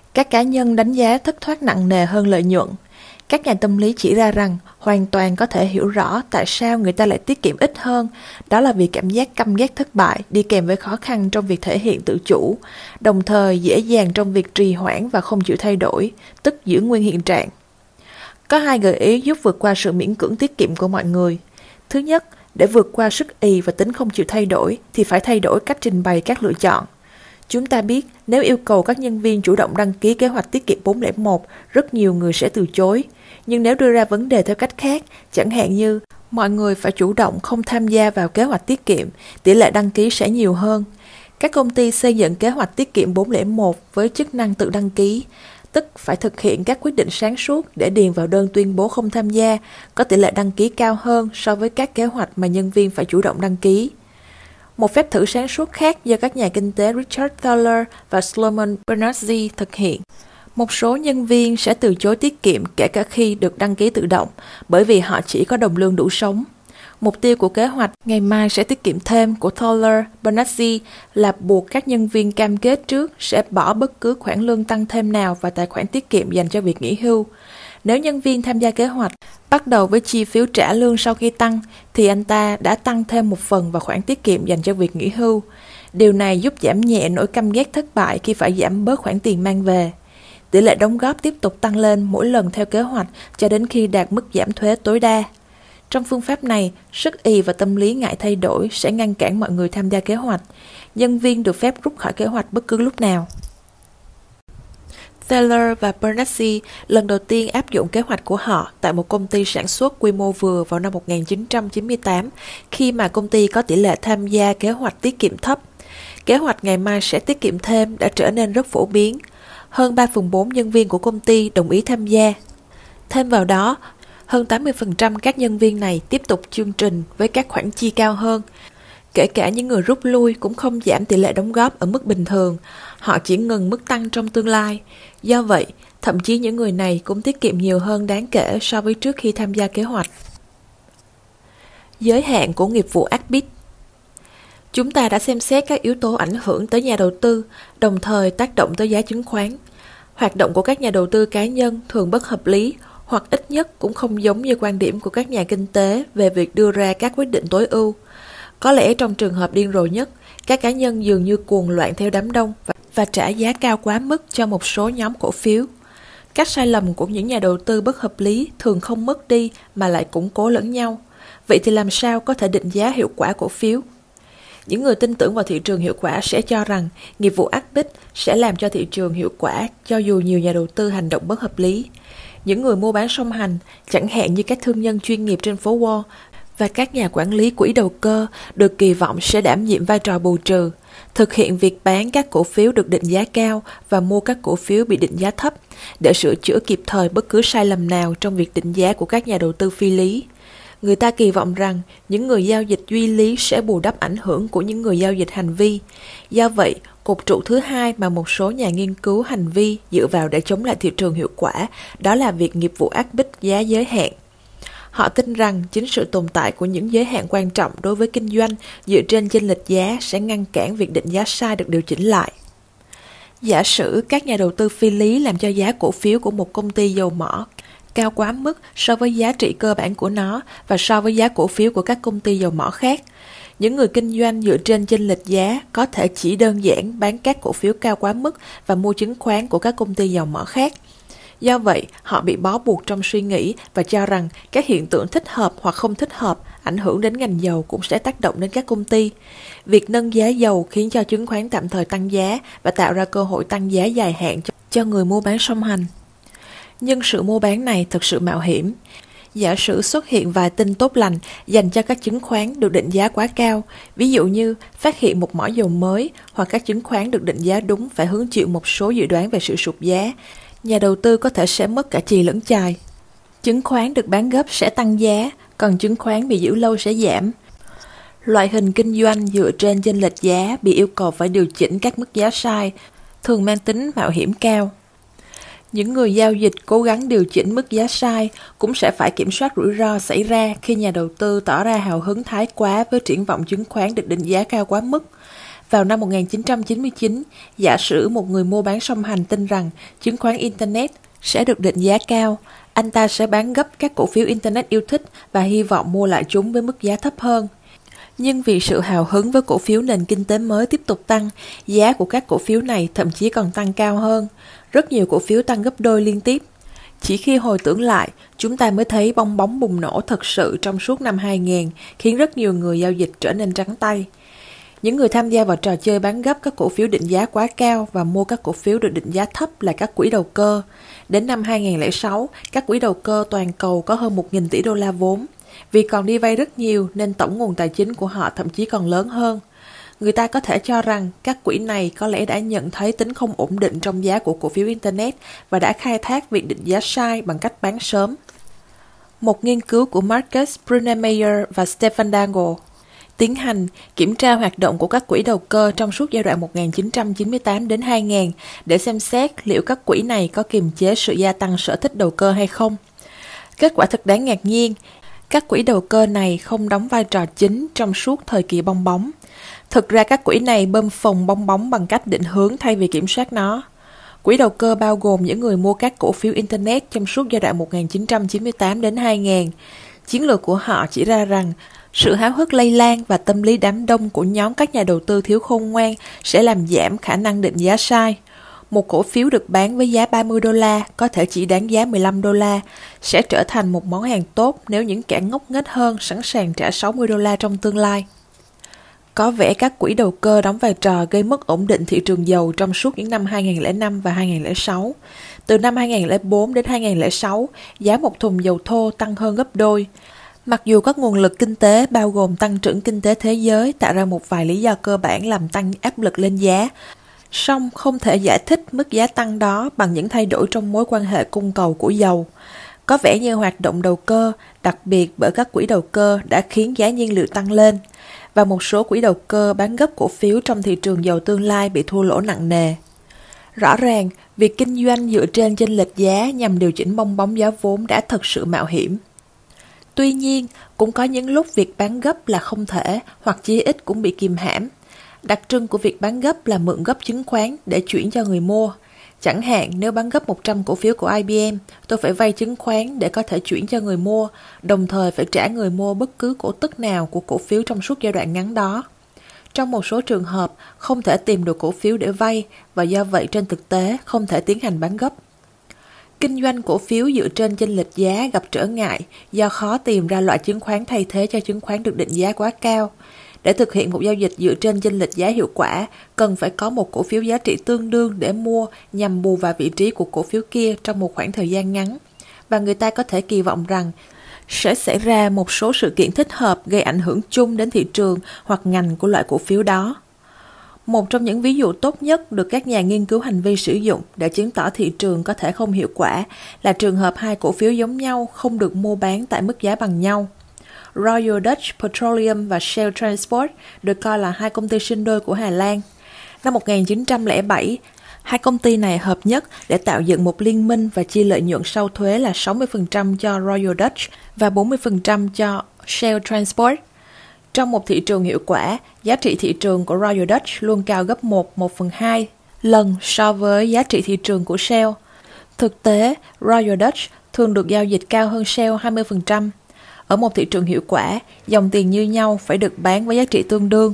S1: Các cá nhân đánh giá thất thoát nặng nề hơn lợi nhuận. Các nhà tâm lý chỉ ra rằng hoàn toàn có thể hiểu rõ tại sao người ta lại tiết kiệm ít hơn. Đó là vì cảm giác căm ghét thất bại đi kèm với khó khăn trong việc thể hiện tự chủ, đồng thời dễ dàng trong việc trì hoãn và không chịu thay đổi, tức giữ nguyên hiện trạng. Có hai gợi ý giúp vượt qua sự miễn cưỡng tiết kiệm của mọi người. Thứ nhất, để vượt qua sức ì và tính không chịu thay đổi thì phải thay đổi cách trình bày các lựa chọn. Chúng ta biết nếu yêu cầu các nhân viên chủ động đăng ký kế hoạch tiết kiệm bốn không một, rất nhiều người sẽ từ chối. Nhưng nếu đưa ra vấn đề theo cách khác, chẳng hạn như mọi người phải chủ động không tham gia vào kế hoạch tiết kiệm, tỷ lệ đăng ký sẽ nhiều hơn. Các công ty xây dựng kế hoạch tiết kiệm bốn không một với chức năng tự đăng ký, tức phải thực hiện các quyết định sáng suốt để điền vào đơn tuyên bố không tham gia, có tỷ lệ đăng ký cao hơn so với các kế hoạch mà nhân viên phải chủ động đăng ký. Một phép thử sáng suốt khác do các nhà kinh tế Richard Thaler và Solomon Bernardi thực hiện. Một số nhân viên sẽ từ chối tiết kiệm kể cả khi được đăng ký tự động, bởi vì họ chỉ có đồng lương đủ sống. Mục tiêu của kế hoạch ngày mai sẽ tiết kiệm thêm của Thaler Bernardi là buộc các nhân viên cam kết trước sẽ bỏ bất cứ khoản lương tăng thêm nào vào tài khoản tiết kiệm dành cho việc nghỉ hưu. Nếu nhân viên tham gia kế hoạch bắt đầu với chi phiếu trả lương sau khi tăng, thì anh ta đã tăng thêm một phần vào khoản tiết kiệm dành cho việc nghỉ hưu. Điều này giúp giảm nhẹ nỗi căm ghét thất bại khi phải giảm bớt khoản tiền mang về. Tỷ lệ đóng góp tiếp tục tăng lên mỗi lần theo kế hoạch cho đến khi đạt mức giảm thuế tối đa. Trong phương pháp này, sức ì và tâm lý ngại thay đổi sẽ ngăn cản mọi người tham gia kế hoạch. Nhân viên được phép rút khỏi kế hoạch bất cứ lúc nào. Thaler và Bernardi lần đầu tiên áp dụng kế hoạch của họ tại một công ty sản xuất quy mô vừa vào năm một nghìn chín trăm chín mươi tám, khi mà công ty có tỷ lệ tham gia kế hoạch tiết kiệm thấp. Kế hoạch ngày mai sẽ tiết kiệm thêm đã trở nên rất phổ biến. Hơn ba phần bốn nhân viên của công ty đồng ý tham gia. Thêm vào đó, hơn tám mươi phần trăm các nhân viên này tiếp tục chương trình với các khoản chi cao hơn. Kể cả những người rút lui cũng không giảm tỷ lệ đóng góp ở mức bình thường, họ chỉ ngừng mức tăng trong tương lai. Do vậy, thậm chí những người này cũng tiết kiệm nhiều hơn đáng kể so với trước khi tham gia kế hoạch. Giới hạn của nghiệp vụ ác bít. Chúng ta đã xem xét các yếu tố ảnh hưởng tới nhà đầu tư, đồng thời tác động tới giá chứng khoán. Hoạt động của các nhà đầu tư cá nhân thường bất hợp lý, hoặc ít nhất cũng không giống như quan điểm của các nhà kinh tế về việc đưa ra các quyết định tối ưu. Có lẽ trong trường hợp điên rồ nhất, các cá nhân dường như cuồng loạn theo đám đông và, và trả giá cao quá mức cho một số nhóm cổ phiếu. Các sai lầm của những nhà đầu tư bất hợp lý thường không mất đi mà lại củng cố lẫn nhau. Vậy thì làm sao có thể định giá hiệu quả cổ phiếu? Những người tin tưởng vào thị trường hiệu quả sẽ cho rằng nghiệp vụ ác bích sẽ làm cho thị trường hiệu quả cho dù nhiều nhà đầu tư hành động bất hợp lý. Những người mua bán song hành, chẳng hạn như các thương nhân chuyên nghiệp trên phố Wall và các nhà quản lý quỹ đầu cơ, được kỳ vọng sẽ đảm nhiệm vai trò bù trừ, thực hiện việc bán các cổ phiếu được định giá cao và mua các cổ phiếu bị định giá thấp để sửa chữa kịp thời bất cứ sai lầm nào trong việc định giá của các nhà đầu tư phi lý. Người ta kỳ vọng rằng những người giao dịch duy lý sẽ bù đắp ảnh hưởng của những người giao dịch hành vi. Do vậy, cột trụ thứ hai mà một số nhà nghiên cứu hành vi dựa vào để chống lại thị trường hiệu quả, đó là việc nghiệp vụ áp bích giá giới hạn. Họ tin rằng chính sự tồn tại của những giới hạn quan trọng đối với kinh doanh dựa trên chênh lệch giá sẽ ngăn cản việc định giá sai được điều chỉnh lại. Giả sử các nhà đầu tư phi lý làm cho giá cổ phiếu của một công ty dầu mỏ cao quá mức so với giá trị cơ bản của nó và so với giá cổ phiếu của các công ty dầu mỏ khác. Những người kinh doanh dựa trên chênh lệch giá có thể chỉ đơn giản bán các cổ phiếu cao quá mức và mua chứng khoán của các công ty dầu mỏ khác. Do vậy, họ bị bó buộc trong suy nghĩ và cho rằng các hiện tượng thích hợp hoặc không thích hợp ảnh hưởng đến ngành dầu cũng sẽ tác động đến các công ty. Việc nâng giá dầu khiến cho chứng khoán tạm thời tăng giá và tạo ra cơ hội tăng giá dài hạn cho người mua bán song hành. Nhưng sự mua bán này thực sự mạo hiểm. Giả sử xuất hiện vài tin tốt lành dành cho các chứng khoán được định giá quá cao, ví dụ như phát hiện một mỏ dầu mới hoặc các chứng khoán được định giá đúng phải hứng chịu một số dự đoán về sự sụt giá, nhà đầu tư có thể sẽ mất cả chì lẫn chài. Chứng khoán được bán gấp sẽ tăng giá, còn chứng khoán bị giữ lâu sẽ giảm. Loại hình kinh doanh dựa trên chênh lệch giá bị yêu cầu phải điều chỉnh các mức giá sai, thường mang tính mạo hiểm cao. Những người giao dịch cố gắng điều chỉnh mức giá sai cũng sẽ phải kiểm soát rủi ro xảy ra khi nhà đầu tư tỏ ra hào hứng thái quá với triển vọng chứng khoán được định giá cao quá mức. Vào năm một nghìn chín trăm chín mươi chín, giả sử một người mua bán song hành tin rằng chứng khoán Internet sẽ được định giá cao, anh ta sẽ bán gấp các cổ phiếu Internet yêu thích và hy vọng mua lại chúng với mức giá thấp hơn. Nhưng vì sự hào hứng với cổ phiếu nền kinh tế mới tiếp tục tăng, giá của các cổ phiếu này thậm chí còn tăng cao hơn. Rất nhiều cổ phiếu tăng gấp đôi liên tiếp. Chỉ khi hồi tưởng lại, chúng ta mới thấy bong bóng bùng nổ thật sự trong suốt năm hai nghìn, khiến rất nhiều người giao dịch trở nên trắng tay. Những người tham gia vào trò chơi bán gấp các cổ phiếu định giá quá cao và mua các cổ phiếu được định giá thấp là các quỹ đầu cơ. Đến năm hai nghìn không trăm lẻ sáu, các quỹ đầu cơ toàn cầu có hơn một nghìn tỷ đô la vốn. Vì còn đi vay rất nhiều nên tổng nguồn tài chính của họ thậm chí còn lớn hơn. Người ta có thể cho rằng các quỹ này có lẽ đã nhận thấy tính không ổn định trong giá của cổ phiếu Internet và đã khai thác việc định giá sai bằng cách bán sớm. Một nghiên cứu của Marcus Brunnermeier và Stefan Dangle tiến hành kiểm tra hoạt động của các quỹ đầu cơ trong suốt giai đoạn một nghìn chín trăm chín mươi tám đến hai nghìn để xem xét liệu các quỹ này có kiềm chế sự gia tăng sở thích đầu cơ hay không. Kết quả thật đáng ngạc nhiên, các quỹ đầu cơ này không đóng vai trò chính trong suốt thời kỳ bong bóng. Thực ra các quỹ này bơm phồng bong bóng bằng cách định hướng thay vì kiểm soát nó. Quỹ đầu cơ bao gồm những người mua các cổ phiếu Internet trong suốt giai đoạn một nghìn chín trăm chín mươi tám đến hai nghìn. Chiến lược của họ chỉ ra rằng sự háo hức lây lan và tâm lý đám đông của nhóm các nhà đầu tư thiếu khôn ngoan sẽ làm giảm khả năng định giá sai. Một cổ phiếu được bán với giá ba mươi đô la có thể chỉ đáng giá mười lăm đô la, sẽ trở thành một món hàng tốt nếu những kẻ ngốc nghếch hơn sẵn sàng trả sáu mươi đô la trong tương lai. Có vẻ các quỹ đầu cơ đóng vai trò gây mất ổn định thị trường dầu trong suốt những năm hai nghìn không trăm lẻ năm và hai nghìn không trăm lẻ sáu. Từ năm hai nghìn không trăm lẻ bốn đến hai nghìn không trăm lẻ sáu, giá một thùng dầu thô tăng hơn gấp đôi. Mặc dù các nguồn lực kinh tế bao gồm tăng trưởng kinh tế thế giới tạo ra một vài lý do cơ bản làm tăng áp lực lên giá, song không thể giải thích mức giá tăng đó bằng những thay đổi trong mối quan hệ cung cầu của dầu. Có vẻ như hoạt động đầu cơ, đặc biệt bởi các quỹ đầu cơ đã khiến giá nhiên liệu tăng lên, và một số quỹ đầu cơ bán gấp cổ phiếu trong thị trường dầu tương lai bị thua lỗ nặng nề. Rõ ràng, việc kinh doanh dựa trên chênh lệch giá nhằm điều chỉnh bong bóng giá vốn đã thật sự mạo hiểm. Tuy nhiên, cũng có những lúc việc bán gấp là không thể, hoặc chí ít cũng bị kìm hãm. Đặc trưng của việc bán gấp là mượn gấp chứng khoán để chuyển cho người mua. Chẳng hạn, nếu bán gấp một trăm cổ phiếu của I B M, tôi phải vay chứng khoán để có thể chuyển cho người mua, đồng thời phải trả người mua bất cứ cổ tức nào của cổ phiếu trong suốt giai đoạn ngắn đó. Trong một số trường hợp, không thể tìm được cổ phiếu để vay, và do vậy trên thực tế không thể tiến hành bán gấp. Kinh doanh cổ phiếu dựa trên chênh lệch giá gặp trở ngại do khó tìm ra loại chứng khoán thay thế cho chứng khoán được định giá quá cao. Để thực hiện một giao dịch dựa trên chênh lệch giá hiệu quả, cần phải có một cổ phiếu giá trị tương đương để mua nhằm bù vào vị trí của cổ phiếu kia trong một khoảng thời gian ngắn. Và người ta có thể kỳ vọng rằng sẽ xảy ra một số sự kiện thích hợp gây ảnh hưởng chung đến thị trường hoặc ngành của loại cổ phiếu đó. Một trong những ví dụ tốt nhất được các nhà nghiên cứu hành vi sử dụng để chứng tỏ thị trường có thể không hiệu quả là trường hợp hai cổ phiếu giống nhau không được mua bán tại mức giá bằng nhau. Royal Dutch Petroleum và Shell Transport được coi là hai công ty sinh đôi của Hà Lan. Năm một nghìn chín trăm lẻ bảy, hai công ty này hợp nhất để tạo dựng một liên minh và chia lợi nhuận sau thuế là sáu mươi phần trăm cho Royal Dutch và bốn mươi phần trăm cho Shell Transport. Trong một thị trường hiệu quả, giá trị thị trường của Royal Dutch luôn cao gấp một, một phần hai lần so với giá trị thị trường của Shell. Thực tế, Royal Dutch thường được giao dịch cao hơn Shell hai mươi phần trăm. Ở một thị trường hiệu quả, dòng tiền như nhau phải được bán với giá trị tương đương.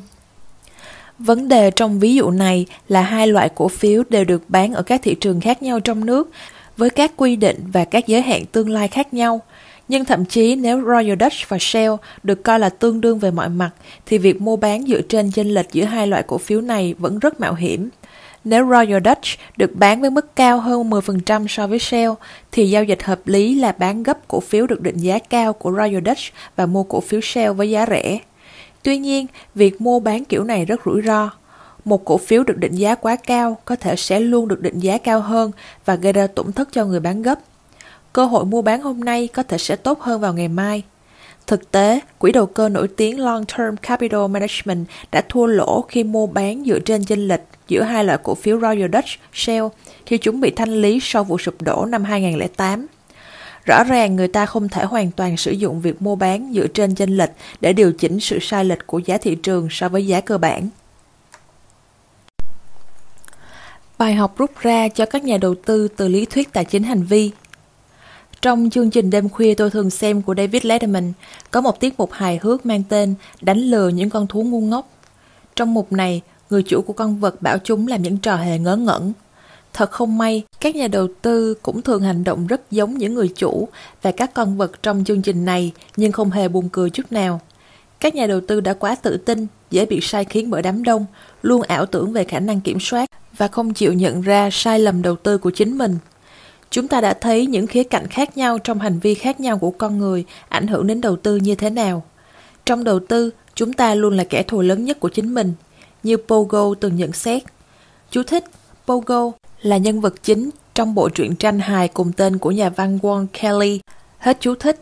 S1: Vấn đề trong ví dụ này là hai loại cổ phiếu đều được bán ở các thị trường khác nhau trong nước, với các quy định và các giới hạn tương lai khác nhau. Nhưng thậm chí nếu Royal Dutch và Shell được coi là tương đương về mọi mặt, thì việc mua bán dựa trên chênh lệch giữa hai loại cổ phiếu này vẫn rất mạo hiểm. Nếu Royal Dutch được bán với mức cao hơn mười phần trăm so với Shell, thì giao dịch hợp lý là bán gấp cổ phiếu được định giá cao của Royal Dutch và mua cổ phiếu Shell với giá rẻ. Tuy nhiên, việc mua bán kiểu này rất rủi ro. Một cổ phiếu được định giá quá cao có thể sẽ luôn được định giá cao hơn và gây ra tổn thất cho người bán gấp. Cơ hội mua bán hôm nay có thể sẽ tốt hơn vào ngày mai. Thực tế, quỹ đầu cơ nổi tiếng Long Term Capital Management đã thua lỗ khi mua bán dựa trên chênh lệch giữa hai loại cổ phiếu Royal Dutch, Shell khi chúng bị thanh lý sau vụ sụp đổ năm hai nghìn không trăm lẻ tám. Rõ ràng người ta không thể hoàn toàn sử dụng việc mua bán dựa trên chênh lệch để điều chỉnh sự sai lệch của giá thị trường so với giá cơ bản. Bài học rút ra cho các nhà đầu tư từ lý thuyết tài chính hành vi. Trong chương trình đêm khuya tôi thường xem của David Letterman, có một tiết mục hài hước mang tên Đánh lừa những con thú ngu ngốc. Trong mục này, người chủ của con vật bảo chúng làm những trò hề ngớ ngẩn. Thật không may, các nhà đầu tư cũng thường hành động rất giống những người chủ và các con vật trong chương trình này, nhưng không hề buồn cười chút nào. Các nhà đầu tư đã quá tự tin, dễ bị sai khiến bởi đám đông, luôn ảo tưởng về khả năng kiểm soát và không chịu nhận ra sai lầm đầu tư của chính mình. Chúng ta đã thấy những khía cạnh khác nhau trong hành vi khác nhau của con người ảnh hưởng đến đầu tư như thế nào. Trong đầu tư, chúng ta luôn là kẻ thù lớn nhất của chính mình, như Pogo từng nhận xét. Chú thích: Pogo là nhân vật chính trong bộ truyện tranh hài cùng tên của nhà văn Walt Kelly. Hết chú thích.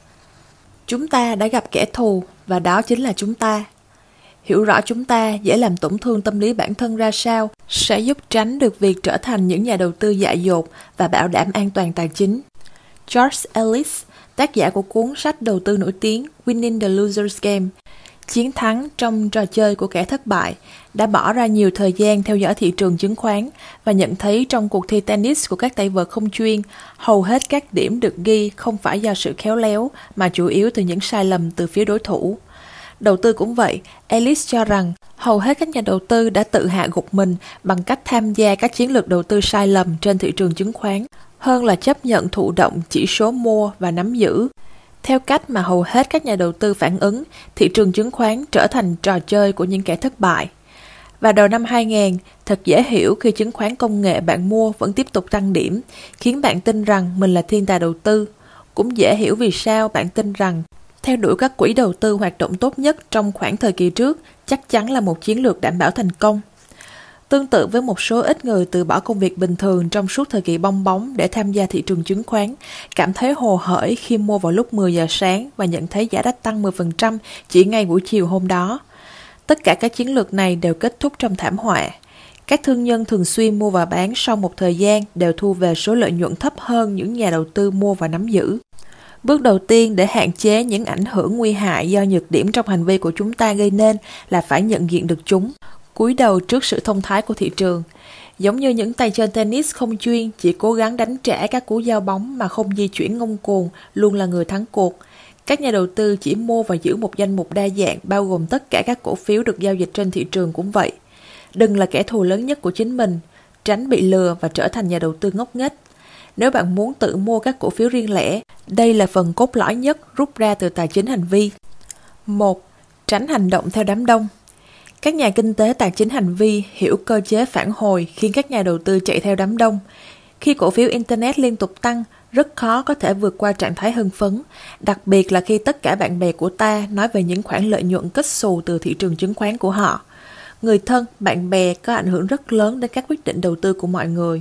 S1: Chúng ta đã gặp kẻ thù và đó chính là chúng ta. Hiểu rõ chúng ta dễ làm tổn thương tâm lý bản thân ra sao sẽ giúp tránh được việc trở thành những nhà đầu tư dại dột và bảo đảm an toàn tài chính. George Ellis, tác giả của cuốn sách đầu tư nổi tiếng Winning the Loser's Game, chiến thắng trong trò chơi của kẻ thất bại, đã bỏ ra nhiều thời gian theo dõi thị trường chứng khoán và nhận thấy trong cuộc thi tennis của các tay vợt không chuyên, hầu hết các điểm được ghi không phải do sự khéo léo mà chủ yếu từ những sai lầm từ phía đối thủ. Đầu tư cũng vậy, Ellis cho rằng hầu hết các nhà đầu tư đã tự hạ gục mình bằng cách tham gia các chiến lược đầu tư sai lầm trên thị trường chứng khoán, hơn là chấp nhận thụ động chỉ số mua và nắm giữ. Theo cách mà hầu hết các nhà đầu tư phản ứng, thị trường chứng khoán trở thành trò chơi của những kẻ thất bại. Và đầu năm hai nghìn, thật dễ hiểu khi chứng khoán công nghệ bạn mua vẫn tiếp tục tăng điểm, khiến bạn tin rằng mình là thiên tài đầu tư. Cũng dễ hiểu vì sao bạn tin rằng theo đuổi các quỹ đầu tư hoạt động tốt nhất trong khoảng thời kỳ trước chắc chắn là một chiến lược đảm bảo thành công. Tương tự với một số ít người từ bỏ công việc bình thường trong suốt thời kỳ bong bóng để tham gia thị trường chứng khoán, cảm thấy hồ hởi khi mua vào lúc mười giờ sáng và nhận thấy giá đắt tăng mười phần trăm chỉ ngay buổi chiều hôm đó. Tất cả các chiến lược này đều kết thúc trong thảm họa. Các thương nhân thường xuyên mua và bán sau một thời gian đều thu về số lợi nhuận thấp hơn những nhà đầu tư mua và nắm giữ. Bước đầu tiên để hạn chế những ảnh hưởng nguy hại do nhược điểm trong hành vi của chúng ta gây nên là phải nhận diện được chúng, cúi đầu trước sự thông thái của thị trường. Giống như những tay chơi tennis không chuyên chỉ cố gắng đánh trả các cú giao bóng mà không di chuyển ngông cuồng luôn là người thắng cuộc. Các nhà đầu tư chỉ mua và giữ một danh mục đa dạng bao gồm tất cả các cổ phiếu được giao dịch trên thị trường cũng vậy. Đừng là kẻ thù lớn nhất của chính mình, tránh bị lừa và trở thành nhà đầu tư ngốc nghếch. Nếu bạn muốn tự mua các cổ phiếu riêng lẻ, đây là phần cốt lõi nhất rút ra từ tài chính hành vi. một. Tránh hành động theo đám đông. Các nhà kinh tế tài chính hành vi hiểu cơ chế phản hồi khiến các nhà đầu tư chạy theo đám đông. Khi cổ phiếu Internet liên tục tăng, rất khó có thể vượt qua trạng thái hưng phấn, đặc biệt là khi tất cả bạn bè của ta nói về những khoản lợi nhuận kết xù từ thị trường chứng khoán của họ. Người thân, bạn bè có ảnh hưởng rất lớn đến các quyết định đầu tư của mọi người.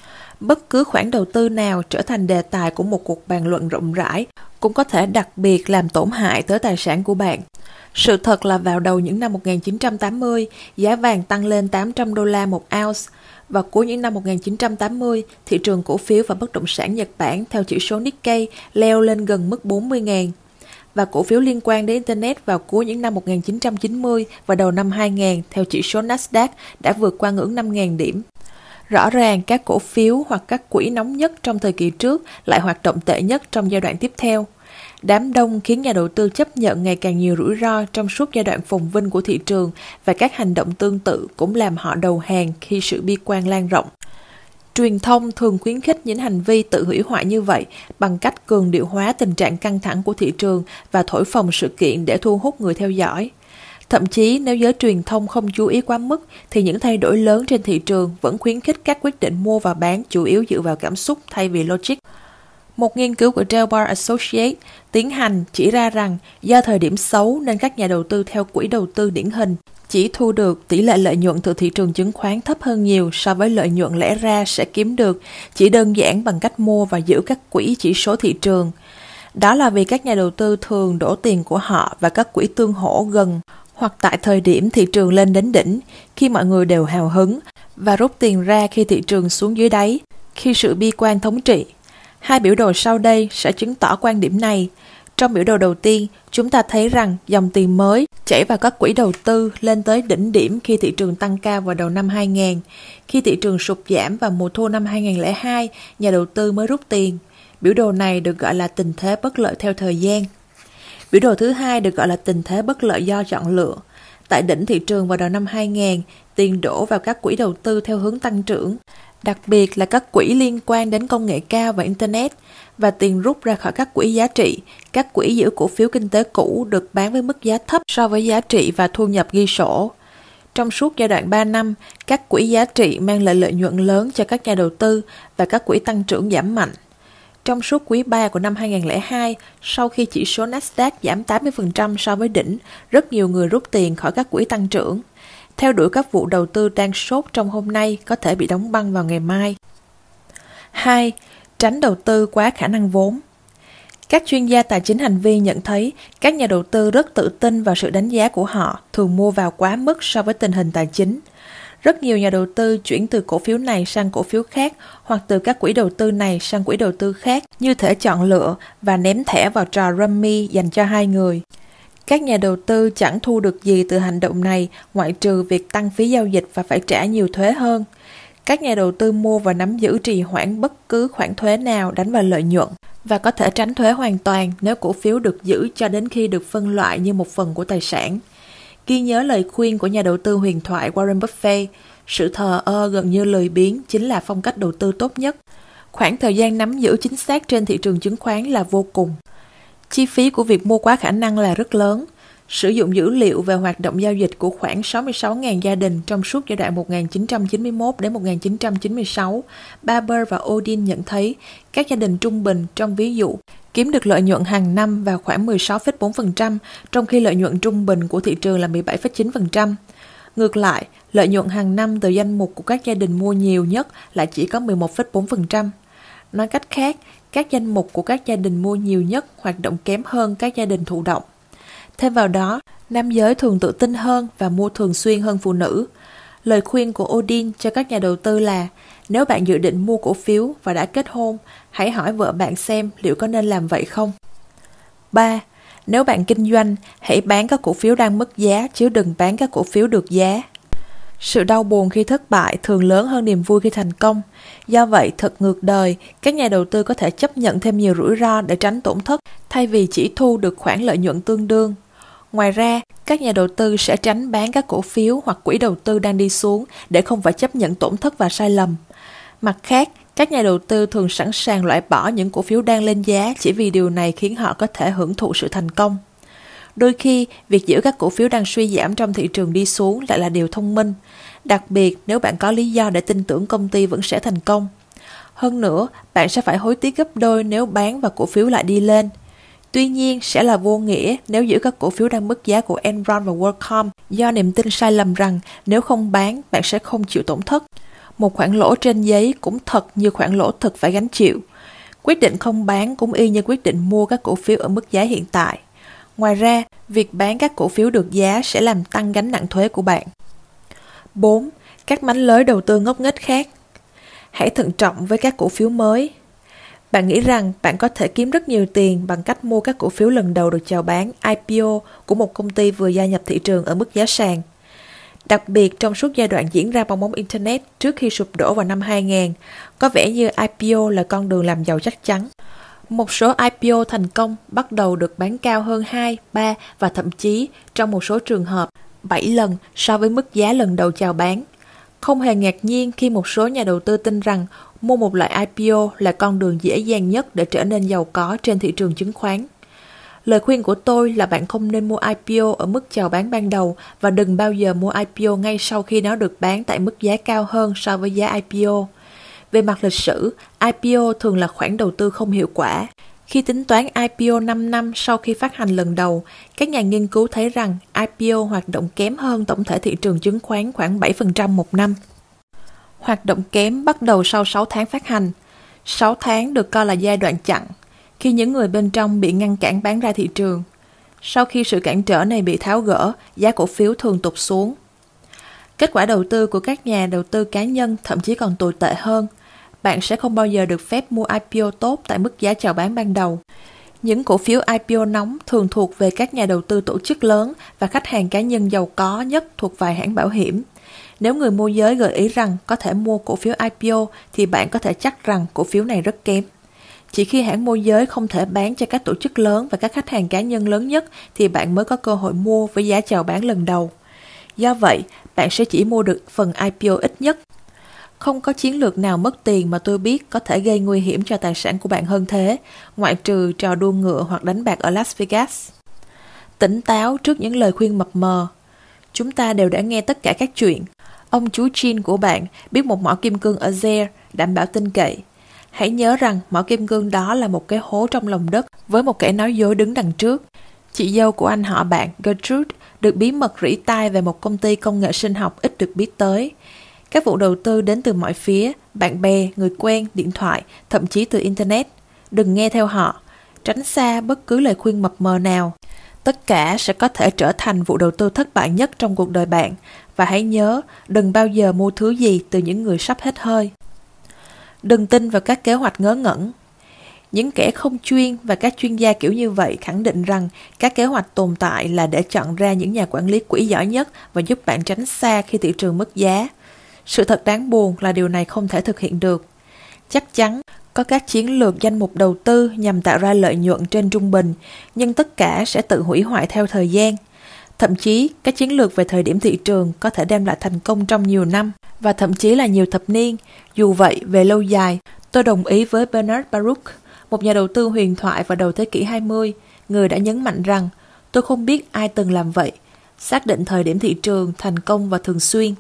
S1: Bất cứ khoản đầu tư nào trở thành đề tài của một cuộc bàn luận rộng rãi cũng có thể đặc biệt làm tổn hại tới tài sản của bạn. Sự thật là vào đầu những năm một nghìn chín trăm tám mươi, giá vàng tăng lên tám trăm đô la một ounce. Vào cuối những năm một nghìn chín trăm tám mươi, thị trường cổ phiếu và bất động sản Nhật Bản theo chỉ số Nikkei leo lên gần mức bốn mươi nghìn. Và cổ phiếu liên quan đến Internet vào cuối những năm một nghìn chín trăm chín mươi và đầu năm hai nghìn theo chỉ số Nasdaq đã vượt qua ngưỡng năm nghìn điểm. Rõ ràng các cổ phiếu hoặc các quỹ nóng nhất trong thời kỳ trước lại hoạt động tệ nhất trong giai đoạn tiếp theo. Đám đông khiến nhà đầu tư chấp nhận ngày càng nhiều rủi ro trong suốt giai đoạn phồn vinh của thị trường và các hành động tương tự cũng làm họ đầu hàng khi sự bi quan lan rộng. Truyền thông thường khuyến khích những hành vi tự hủy hoại như vậy bằng cách cường điệu hóa tình trạng căng thẳng của thị trường và thổi phồng sự kiện để thu hút người theo dõi. Thậm chí nếu giới truyền thông không chú ý quá mức thì những thay đổi lớn trên thị trường vẫn khuyến khích các quyết định mua và bán chủ yếu dựa vào cảm xúc thay vì logic. Một nghiên cứu của Delbar Associates tiến hành chỉ ra rằng do thời điểm xấu nên các nhà đầu tư theo quỹ đầu tư điển hình chỉ thu được tỷ lệ lợi nhuận từ thị trường chứng khoán thấp hơn nhiều so với lợi nhuận lẽ ra sẽ kiếm được chỉ đơn giản bằng cách mua và giữ các quỹ chỉ số thị trường. Đó là vì các nhà đầu tư thường đổ tiền của họ và các quỹ tương hỗ gần hoặc tại thời điểm thị trường lên đến đỉnh, khi mọi người đều hào hứng, và rút tiền ra khi thị trường xuống dưới đáy, khi sự bi quan thống trị. Hai biểu đồ sau đây sẽ chứng tỏ quan điểm này. Trong biểu đồ đầu tiên, chúng ta thấy rằng dòng tiền mới chảy vào các quỹ đầu tư lên tới đỉnh điểm khi thị trường tăng cao vào đầu năm hai nghìn. Khi thị trường sụt giảm vào mùa thu năm hai nghìn không trăm lẻ hai, nhà đầu tư mới rút tiền. Biểu đồ này được gọi là tình thế bất lợi theo thời gian. Biểu đồ thứ hai được gọi là tình thế bất lợi do chọn lựa. Tại đỉnh thị trường vào đầu năm hai nghìn, tiền đổ vào các quỹ đầu tư theo hướng tăng trưởng, đặc biệt là các quỹ liên quan đến công nghệ cao và Internet, và tiền rút ra khỏi các quỹ giá trị. Các quỹ giữ cổ phiếu kinh tế cũ được bán với mức giá thấp so với giá trị và thu nhập ghi sổ. Trong suốt giai đoạn ba năm, các quỹ giá trị mang lại lợi nhuận lớn cho các nhà đầu tư và các quỹ tăng trưởng giảm mạnh. Trong suốt quý ba của năm hai nghìn không trăm lẻ hai, sau khi chỉ số Nasdaq giảm tám mươi phần trăm so với đỉnh, rất nhiều người rút tiền khỏi các quỹ tăng trưởng. Theo đuổi các vụ đầu tư đang sốt trong hôm nay có thể bị đóng băng vào ngày mai. hai. Tránh đầu tư quá khả năng vốn. Các chuyên gia tài chính hành vi nhận thấy các nhà đầu tư rất tự tin vào sự đánh giá của họ, thường mua vào quá mức so với tình hình tài chính. Rất nhiều nhà đầu tư chuyển từ cổ phiếu này sang cổ phiếu khác hoặc từ các quỹ đầu tư này sang quỹ đầu tư khác như thể chọn lựa và ném thẻ vào trò rummy dành cho hai người. Các nhà đầu tư chẳng thu được gì từ hành động này ngoại trừ việc tăng phí giao dịch và phải trả nhiều thuế hơn. Các nhà đầu tư mua và nắm giữ trì hoãn bất cứ khoản thuế nào đánh vào lợi nhuận và có thể tránh thuế hoàn toàn nếu cổ phiếu được giữ cho đến khi được phân loại như một phần của tài sản. Ghi nhớ lời khuyên của nhà đầu tư huyền thoại Warren Buffett, sự thờ ơ gần như lười biếng chính là phong cách đầu tư tốt nhất. Khoảng thời gian nắm giữ chính xác trên thị trường chứng khoán là vô cùng. Chi phí của việc mua quá khả năng là rất lớn. Sử dụng dữ liệu về hoạt động giao dịch của khoảng sáu mươi sáu nghìn gia đình trong suốt giai đoạn một nghìn chín trăm chín mươi mốt đến một nghìn chín trăm chín mươi sáu, Barber và Odin nhận thấy các gia đình trung bình trong ví dụ kiếm được lợi nhuận hàng năm vào khoảng mười sáu phẩy bốn phần trăm, trong khi lợi nhuận trung bình của thị trường là mười bảy phẩy chín phần trăm. Ngược lại, lợi nhuận hàng năm từ danh mục của các gia đình mua nhiều nhất lại chỉ có mười một phẩy bốn phần trăm. Nói cách khác, các danh mục của các gia đình mua nhiều nhất hoạt động kém hơn các gia đình thụ động. Thêm vào đó, nam giới thường tự tin hơn và mua thường xuyên hơn phụ nữ. Lời khuyên của Odin cho các nhà đầu tư là nếu bạn dự định mua cổ phiếu và đã kết hôn, hãy hỏi vợ bạn xem liệu có nên làm vậy không. ba. Nếu bạn kinh doanh, hãy bán các cổ phiếu đang mất giá chứ đừng bán các cổ phiếu được giá. Sự đau buồn khi thất bại thường lớn hơn niềm vui khi thành công. Do vậy, thật ngược đời, các nhà đầu tư có thể chấp nhận thêm nhiều rủi ro để tránh tổn thất, thay vì chỉ thu được khoản lợi nhuận tương đương. Ngoài ra, các nhà đầu tư sẽ tránh bán các cổ phiếu hoặc quỹ đầu tư đang đi xuống để không phải chấp nhận tổn thất và sai lầm. Mặt khác, các nhà đầu tư thường sẵn sàng loại bỏ những cổ phiếu đang lên giá chỉ vì điều này khiến họ có thể hưởng thụ sự thành công. Đôi khi, việc giữ các cổ phiếu đang suy giảm trong thị trường đi xuống lại là điều thông minh, đặc biệt nếu bạn có lý do để tin tưởng công ty vẫn sẽ thành công. Hơn nữa, bạn sẽ phải hối tiếc gấp đôi nếu bán và cổ phiếu lại đi lên. Tuy nhiên, sẽ là vô nghĩa nếu giữ các cổ phiếu đang mất giá của Enron và WorldCom do niềm tin sai lầm rằng nếu không bán, bạn sẽ không chịu tổn thất. Một khoản lỗ trên giấy cũng thật như khoản lỗ thực phải gánh chịu. Quyết định không bán cũng y như quyết định mua các cổ phiếu ở mức giá hiện tại. Ngoài ra, việc bán các cổ phiếu được giá sẽ làm tăng gánh nặng thuế của bạn. bốn. Các mánh lới đầu tư ngốc nghếch khác. Hãy thận trọng với các cổ phiếu mới. Bạn nghĩ rằng bạn có thể kiếm rất nhiều tiền bằng cách mua các cổ phiếu lần đầu được chào bán I P O của một công ty vừa gia nhập thị trường ở mức giá sàn. Đặc biệt trong suốt giai đoạn diễn ra bong bóng Internet trước khi sụp đổ vào năm hai nghìn, có vẻ như I P O là con đường làm giàu chắc chắn. Một số I P O thành công bắt đầu được bán cao hơn hai, ba và thậm chí trong một số trường hợp bảy lần so với mức giá lần đầu chào bán. Không hề ngạc nhiên khi một số nhà đầu tư tin rằng mua một loại I P O là con đường dễ dàng nhất để trở nên giàu có trên thị trường chứng khoán. Lời khuyên của tôi là bạn không nên mua I P O ở mức chào bán ban đầu và đừng bao giờ mua I P O ngay sau khi nó được bán tại mức giá cao hơn so với giá I P O. Về mặt lịch sử, I P O thường là khoản đầu tư không hiệu quả. Khi tính toán I P O năm năm sau khi phát hành lần đầu, các nhà nghiên cứu thấy rằng I P O hoạt động kém hơn tổng thể thị trường chứng khoán khoảng bảy phần trăm một năm. Hoạt động kém bắt đầu sau sáu tháng phát hành. sáu tháng được coi là giai đoạn chặn, khi những người bên trong bị ngăn cản bán ra thị trường. Sau khi sự cản trở này bị tháo gỡ, giá cổ phiếu thường tụt xuống. Kết quả đầu tư của các nhà đầu tư cá nhân thậm chí còn tồi tệ hơn. Bạn sẽ không bao giờ được phép mua I P O tốt tại mức giá chào bán ban đầu. Những cổ phiếu i pê o nóng thường thuộc về các nhà đầu tư tổ chức lớn và khách hàng cá nhân giàu có nhất thuộc vài hãng bảo hiểm. Nếu người môi giới gợi ý rằng có thể mua cổ phiếu i pê o thì bạn có thể chắc rằng cổ phiếu này rất kém. Chỉ khi hãng môi giới không thể bán cho các tổ chức lớn và các khách hàng cá nhân lớn nhất thì bạn mới có cơ hội mua với giá chào bán lần đầu. Do vậy, bạn sẽ chỉ mua được phần i pê o ít nhất. Không có chiến lược nào mất tiền mà tôi biết có thể gây nguy hiểm cho tài sản của bạn hơn thế, ngoại trừ trò đua ngựa hoặc đánh bạc ở Las Vegas. Tỉnh táo trước những lời khuyên mập mờ. Chúng ta đều đã nghe tất cả các chuyện. Ông chú Jean của bạn biết một mỏ kim cương ở Zaire đảm bảo tin cậy. Hãy nhớ rằng mỏ kim cương đó là một cái hố trong lòng đất với một kẻ nói dối đứng đằng trước. Chị dâu của anh họ bạn, Gertrude, được bí mật rỉ tai về một công ty công nghệ sinh học ít được biết tới. Các vụ đầu tư đến từ mọi phía, bạn bè, người quen, điện thoại, thậm chí từ Internet. Đừng nghe theo họ, tránh xa bất cứ lời khuyên mập mờ nào. Tất cả sẽ có thể trở thành vụ đầu tư thất bại nhất trong cuộc đời bạn. Và hãy nhớ, đừng bao giờ mua thứ gì từ những người sắp hết hơi. Đừng tin vào các kế hoạch ngớ ngẩn. Những kẻ không chuyên và các chuyên gia kiểu như vậy khẳng định rằng các kế hoạch tồn tại là để chọn ra những nhà quản lý quỹ giỏi nhất và giúp bạn tránh xa khi thị trường mất giá. Sự thật đáng buồn là điều này không thể thực hiện được. Chắc chắn có các chiến lược danh mục đầu tư nhằm tạo ra lợi nhuận trên trung bình, nhưng tất cả sẽ tự hủy hoại theo thời gian. Thậm chí, các chiến lược về thời điểm thị trường có thể đem lại thành công trong nhiều năm, và thậm chí là nhiều thập niên. Dù vậy, về lâu dài, tôi đồng ý với Bernard Baruch, một nhà đầu tư huyền thoại vào đầu thế kỷ hai mươi, người đã nhấn mạnh rằng, tôi không biết ai từng làm vậy, xác định thời điểm thị trường thành công và thường xuyên.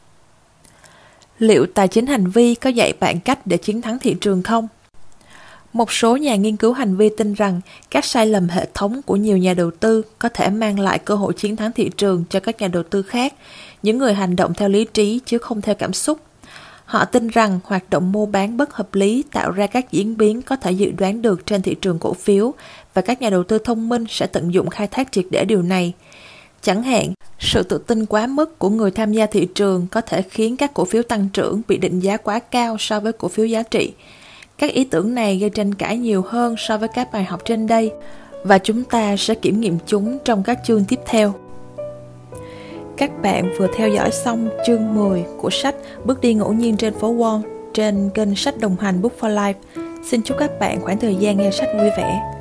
S1: Liệu tài chính hành vi có dạy bạn cách để chiến thắng thị trường không? Một số nhà nghiên cứu hành vi tin rằng các sai lầm hệ thống của nhiều nhà đầu tư có thể mang lại cơ hội chiến thắng thị trường cho các nhà đầu tư khác, những người hành động theo lý trí chứ không theo cảm xúc. Họ tin rằng hoạt động mua bán bất hợp lý tạo ra các diễn biến có thể dự đoán được trên thị trường cổ phiếu và các nhà đầu tư thông minh sẽ tận dụng khai thác triệt để điều này. Chẳng hạn, sự tự tin quá mức của người tham gia thị trường có thể khiến các cổ phiếu tăng trưởng bị định giá quá cao so với cổ phiếu giá trị. Các ý tưởng này gây tranh cãi nhiều hơn so với các bài học trên đây, và chúng ta sẽ kiểm nghiệm chúng trong các chương tiếp theo. Các bạn vừa theo dõi xong chương mười của sách Bước đi ngẫu nhiên trên phố Wall trên kênh Sách Đồng hành Book for Life. Xin chúc các bạn khoảng thời gian nghe sách vui vẻ.